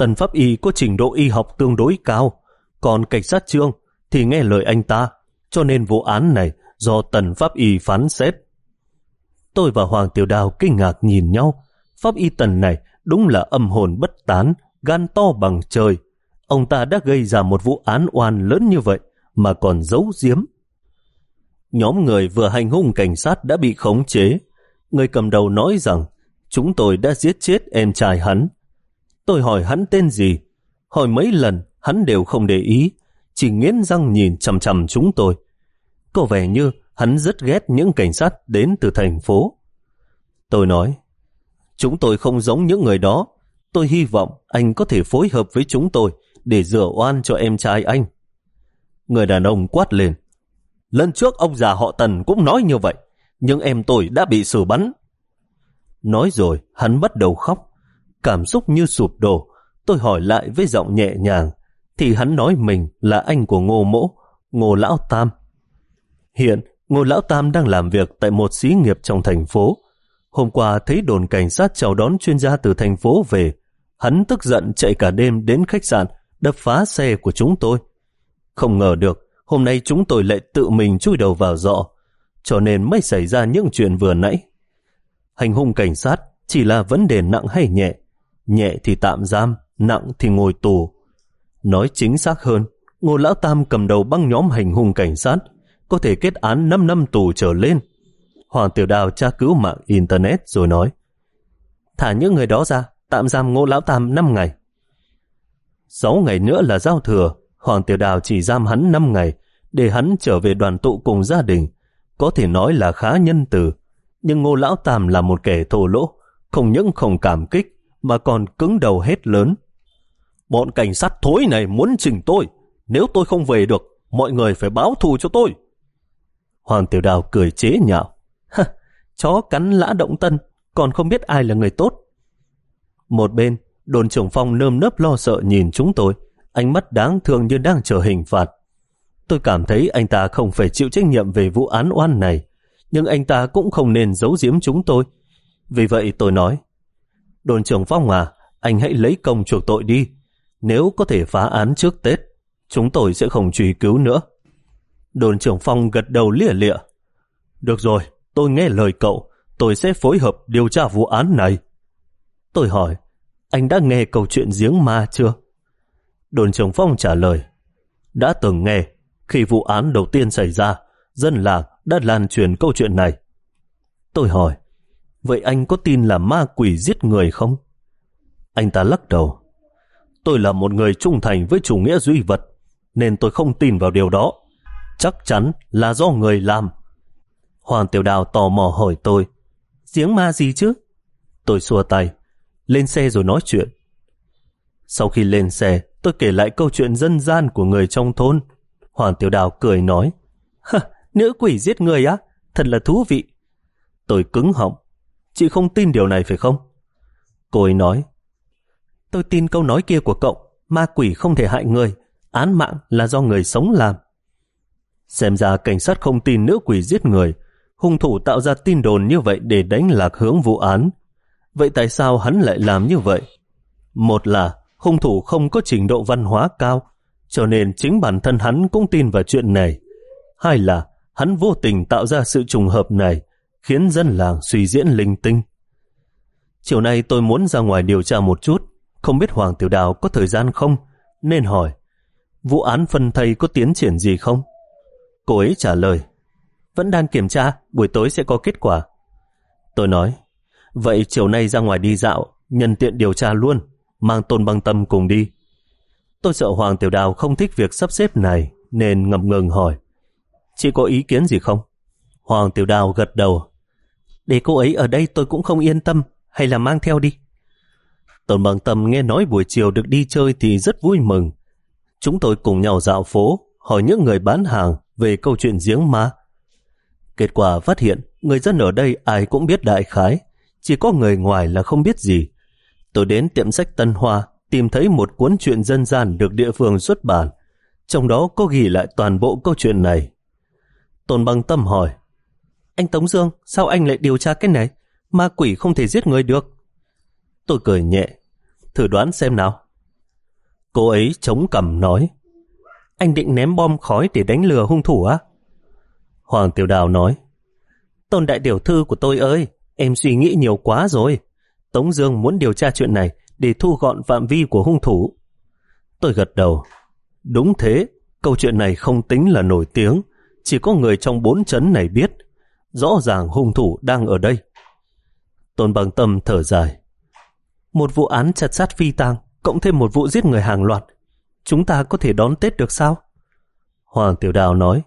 Tần pháp y có trình độ y học tương đối cao, còn cảnh sát Trương thì nghe lời anh ta, cho nên vụ án này do Tần pháp y phán xét. Tôi và Hoàng Tiểu Đào kinh ngạc nhìn nhau. Pháp y Tần này đúng là âm hồn bất tán, gan to bằng trời. Ông ta đã gây ra một vụ án oan lớn như vậy mà còn giấu giếm. Nhóm người vừa hành hung cảnh sát đã bị khống chế. Người cầm đầu nói rằng chúng tôi đã giết chết em trai hắn. Tôi hỏi hắn tên gì, hỏi mấy lần hắn đều không để ý, chỉ nghiến răng nhìn chằm chằm chúng tôi. Có vẻ như hắn rất ghét những cảnh sát đến từ thành phố. Tôi nói, chúng tôi không giống những người đó. Tôi hy vọng anh có thể phối hợp với chúng tôi để rửa oan cho em trai anh. Người đàn ông quát lên, lần trước ông già họ Tần cũng nói như vậy, nhưng em tôi đã bị xử bắn. Nói rồi hắn bắt đầu khóc, cảm xúc như sụp đổ. Tôi hỏi lại với giọng nhẹ nhàng, thì hắn nói mình là anh của Ngô Mỗ, Ngô Lão Tam. Hiện Ngô Lão Tam đang làm việc tại một xí nghiệp trong thành phố. Hôm qua thấy đồn cảnh sát chào đón chuyên gia từ thành phố về, hắn tức giận chạy cả đêm đến khách sạn đập phá xe của chúng tôi. Không ngờ được hôm nay chúng tôi lại tự mình chui đầu vào giọ, cho nên mới xảy ra những chuyện vừa nãy. Hành hung cảnh sát chỉ là vấn đề nặng hay nhẹ, nhẹ thì tạm giam, nặng thì ngồi tù. Nói chính xác hơn, Ngô Lão Tam cầm đầu băng nhóm hành hung cảnh sát có thể kết án năm năm tù trở lên. Hoàng Tiểu Đào tra cứu mạng Internet rồi nói, thả những người đó ra, tạm giam Ngô Lão Tam năm ngày. Sáu ngày nữa là giao thừa, Hoàng Tiểu Đào chỉ giam hắn năm ngày để hắn trở về đoàn tụ cùng gia đình. Có thể nói là khá nhân từ, nhưng Ngô Lão Tam là một kẻ thô lỗ, không những không cảm kích mà còn cứng đầu hét lớn, bọn cảnh sát thối này muốn chỉnh tôi, nếu tôi không về được, mọi người phải báo thù cho tôi. Hoàng Tiểu Đào cười chế nhạo, chó cắn lã động tân, còn không biết ai là người tốt. Một bên, đồn trưởng Phong nơm nớp lo sợ nhìn chúng tôi, ánh mắt đáng thương như đang chờ hình phạt. Tôi cảm thấy anh ta không phải chịu trách nhiệm về vụ án oan này, nhưng anh ta cũng không nên giấu giếm chúng tôi. Vì vậy tôi nói, đồn trưởng Phong à, anh hãy lấy công chuộc tội đi. Nếu có thể phá án trước Tết, chúng tôi sẽ không truy cứu nữa. Đồn trưởng Phong gật đầu lia lịa. Được rồi, tôi nghe lời cậu, tôi sẽ phối hợp điều tra vụ án này. Tôi hỏi, anh đã nghe câu chuyện giếng ma chưa? Đồn trưởng Phong trả lời, đã từng nghe. Khi vụ án đầu tiên xảy ra, dân làng đã lan truyền câu chuyện này. Tôi hỏi, vậy anh có tin là ma quỷ giết người không? Anh ta lắc đầu. Tôi là một người trung thành với chủ nghĩa duy vật, nên tôi không tin vào điều đó. Chắc chắn là do người làm. Hoàng Tiểu Đào tò mò hỏi tôi, giếng ma gì chứ? Tôi xua tay, lên xe rồi nói chuyện. Sau khi lên xe, tôi kể lại câu chuyện dân gian của người trong thôn. Hoàng Tiểu Đào cười nói, nữ quỷ giết người á, thật là thú vị. Tôi cứng họng, chị không tin điều này phải không? Cô ấy nói, tôi tin câu nói kia của cậu, ma quỷ không thể hại người, án mạng là do người sống làm. Xem ra cảnh sát không tin nữ quỷ giết người, hung thủ tạo ra tin đồn như vậy để đánh lạc hướng vụ án. Vậy tại sao hắn lại làm như vậy? Một là hung thủ không có trình độ văn hóa cao, cho nên chính bản thân hắn cũng tin vào chuyện này. Hai là hắn vô tình tạo ra sự trùng hợp này, khiến dân làng suy diễn linh tinh. Chiều nay tôi muốn ra ngoài điều tra một chút, không biết Hoàng Tiểu Đào có thời gian không, nên hỏi, vụ án phân thây có tiến triển gì không? Cô ấy trả lời, vẫn đang kiểm tra, buổi tối sẽ có kết quả. Tôi nói, vậy chiều nay ra ngoài đi dạo, nhân tiện điều tra luôn, mang Tôn Băng Tâm cùng đi. Tôi sợ Hoàng Tiểu Đào không thích việc sắp xếp này, nên ngập ngừng hỏi, chị có ý kiến gì không? Hoàng Tiểu Đào gật đầu, để cô ấy ở đây tôi cũng không yên tâm, hay là mang theo đi. Tôn Băng Tâm nghe nói buổi chiều được đi chơi thì rất vui mừng. Chúng tôi cùng nhau dạo phố, hỏi những người bán hàng về câu chuyện giếng ma. Kết quả phát hiện người dân ở đây ai cũng biết đại khái, chỉ có người ngoài là không biết gì. Tôi đến tiệm sách Tân Hoa tìm thấy một cuốn truyện dân gian được địa phương xuất bản, trong đó có ghi lại toàn bộ câu chuyện này. Tôn Băng Tâm hỏi, anh Tống Dương, sao anh lại điều tra cái này? Ma quỷ không thể giết người được. Tôi cười nhẹ, thử đoán xem nào. Cô ấy chống cằm nói, anh định ném bom khói để đánh lừa hung thủ á? Hoàng Tiểu Đào nói, Tôn đại tiểu thư của tôi ơi, em suy nghĩ nhiều quá rồi. Tống Dương muốn điều tra chuyện này để thu gọn phạm vi của hung thủ. Tôi gật đầu. Đúng thế, câu chuyện này không tính là nổi tiếng, chỉ có người trong bốn trấn này biết. Rõ ràng hung thủ đang ở đây. Tôn Bằng Tâm thở dài. Một vụ án chặt sát phi tang, cộng thêm một vụ giết người hàng loạt, chúng ta có thể đón Tết được sao? Hoàng Tiểu Đào nói,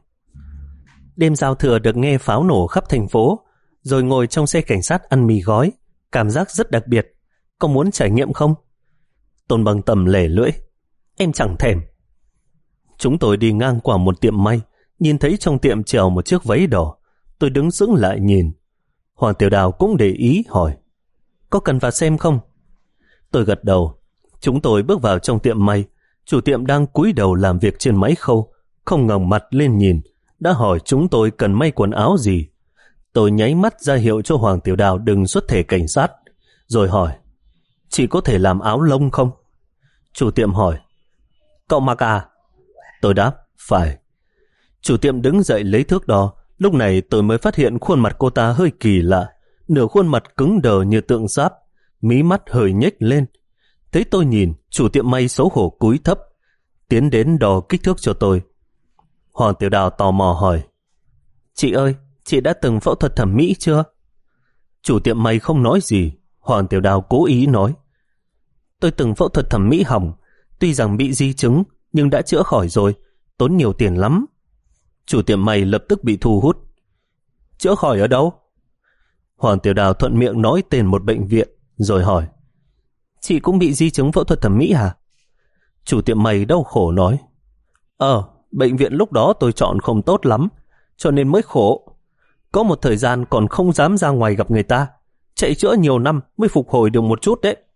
đêm giao thừa được nghe pháo nổ khắp thành phố, rồi ngồi trong xe cảnh sát ăn mì gói, cảm giác rất đặc biệt. Có muốn trải nghiệm không? Tôn Bằng Tâm lẻ lưỡi, em chẳng thèm. Chúng tôi đi ngang qua một tiệm may, nhìn thấy trong tiệm treo một chiếc váy đỏ. Tôi đứng sững lại nhìn. Hoàng Tiểu Đào cũng để ý hỏi, có cần vào xem không? Tôi gật đầu. Chúng tôi bước vào trong tiệm may. Chủ tiệm đang cúi đầu làm việc trên máy khâu, không ngẩng mặt lên nhìn, đã hỏi chúng tôi cần may quần áo gì. Tôi nháy mắt ra hiệu cho Hoàng Tiểu Đào đừng xuất thể cảnh sát, rồi hỏi, chị có thể làm áo lông không? Chủ tiệm hỏi, cậu mặc à? Tôi đáp, phải. Chủ tiệm đứng dậy lấy thước đo. Lúc này tôi mới phát hiện khuôn mặt cô ta hơi kỳ lạ, nửa khuôn mặt cứng đờ như tượng sáp, mí mắt hơi nhếch lên. Thấy tôi nhìn, chủ tiệm may xấu hổ cúi thấp, tiến đến đo kích thước cho tôi. Hoàng Tiểu Đào tò mò hỏi, chị ơi, chị đã từng phẫu thuật thẩm mỹ chưa? Chủ tiệm may không nói gì. Hoàng Tiểu Đào cố ý nói, tôi từng phẫu thuật thẩm mỹ hỏng, tuy rằng bị di chứng nhưng đã chữa khỏi rồi, tốn nhiều tiền lắm. Chủ tiệm may lập tức bị thu hút. Chữa khỏi ở đâu? Hoàng Tiểu Đào thuận miệng nói tên một bệnh viện, rồi hỏi, chị cũng bị di chứng phẫu thuật thẩm mỹ hả? Chủ tiệm may đau khổ nói, Ờ, bệnh viện lúc đó tôi chọn không tốt lắm, cho nên mới khổ. Có một thời gian còn không dám ra ngoài gặp người ta, chạy chữa nhiều năm mới phục hồi được một chút đấy.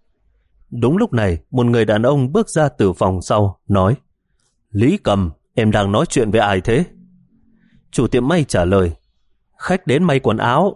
Đúng lúc này, một người đàn ông bước ra từ phòng sau, nói, Lý Cầm, em đang nói chuyện với ai thế? Chủ tiệm may trả lời, khách đến may quần áo.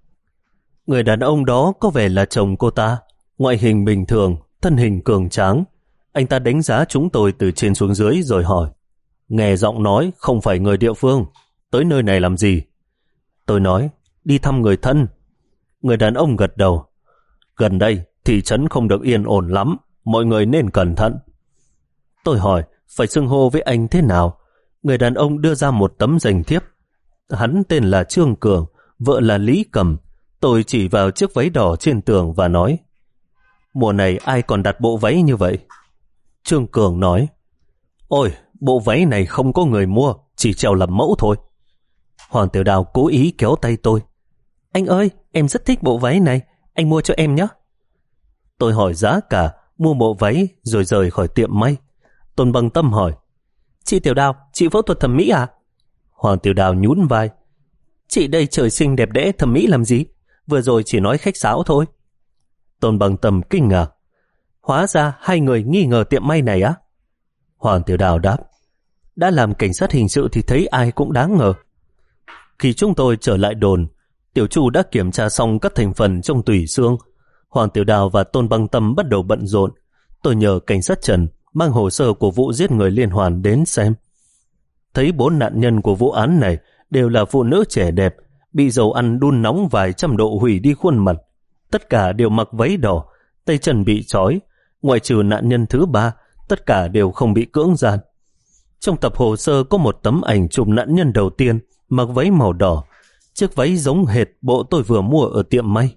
Người đàn ông đó có vẻ là chồng cô ta, ngoại hình bình thường, thân hình cường tráng. Anh ta đánh giá chúng tôi từ trên xuống dưới rồi hỏi, nghe giọng nói không phải người địa phương, tới nơi này làm gì? Tôi nói, đi thăm người thân. Người đàn ông gật đầu, gần đây thị trấn không được yên ổn lắm, mọi người nên cẩn thận. Tôi hỏi, phải xưng hô với anh thế nào? Người đàn ông đưa ra một tấm danh thiếp. Hắn tên là Trương Cường, vợ là Lý Cầm. Tôi chỉ vào chiếc váy đỏ trên tường và nói, mùa này ai còn đặt bộ váy như vậy? Trương Cường nói, ôi, bộ váy này không có người mua, chỉ treo làm mẫu thôi. Hoàng Tiểu Đào cố ý kéo tay tôi, anh ơi, em rất thích bộ váy này, anh mua cho em nhé. Tôi hỏi giá cả, mua bộ váy rồi rời khỏi tiệm may. Tôn Bằng Tâm hỏi, chị Tiểu Đào, chị phẫu thuật thẩm mỹ à? Hoàng Tiểu Đào nhún vai, chị đây trời sinh đẹp đẽ, thẩm mỹ làm gì? Vừa rồi chỉ nói khách sáo thôi. Tôn Bằng Tâm kinh ngạc, hóa ra hai người nghi ngờ tiệm may này á? Hoàng Tiểu Đào đáp, đã làm cảnh sát hình sự thì thấy ai cũng đáng ngờ. Khi chúng tôi trở lại đồn, tiểu chủ đã kiểm tra xong các thành phần trong tủy xương. Hoàng Tiểu Đào và Tôn Bằng Tâm bắt đầu bận rộn. Tôi nhờ cảnh sát Trần mang hồ sơ của vụ giết người liên hoàn đến xem. Thấy bốn nạn nhân của vụ án này đều là phụ nữ trẻ đẹp, bị dầu ăn đun nóng vài trăm độ hủy đi khuôn mặt. Tất cả đều mặc váy đỏ, tay chân bị trói. Ngoại trừ nạn nhân thứ ba, tất cả đều không bị cưỡng gian. Trong tập hồ sơ có một tấm ảnh chụp nạn nhân đầu tiên, mặc váy màu đỏ. Chiếc váy giống hệt bộ tôi vừa mua ở tiệm may.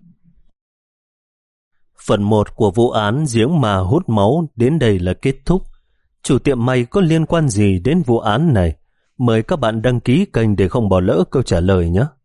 Phần một của vụ án giếng mà hút máu đến đây là kết thúc. Chủ tiệm may có liên quan gì đến vụ án này? Mời các bạn đăng ký kênh để không bỏ lỡ câu trả lời nhé.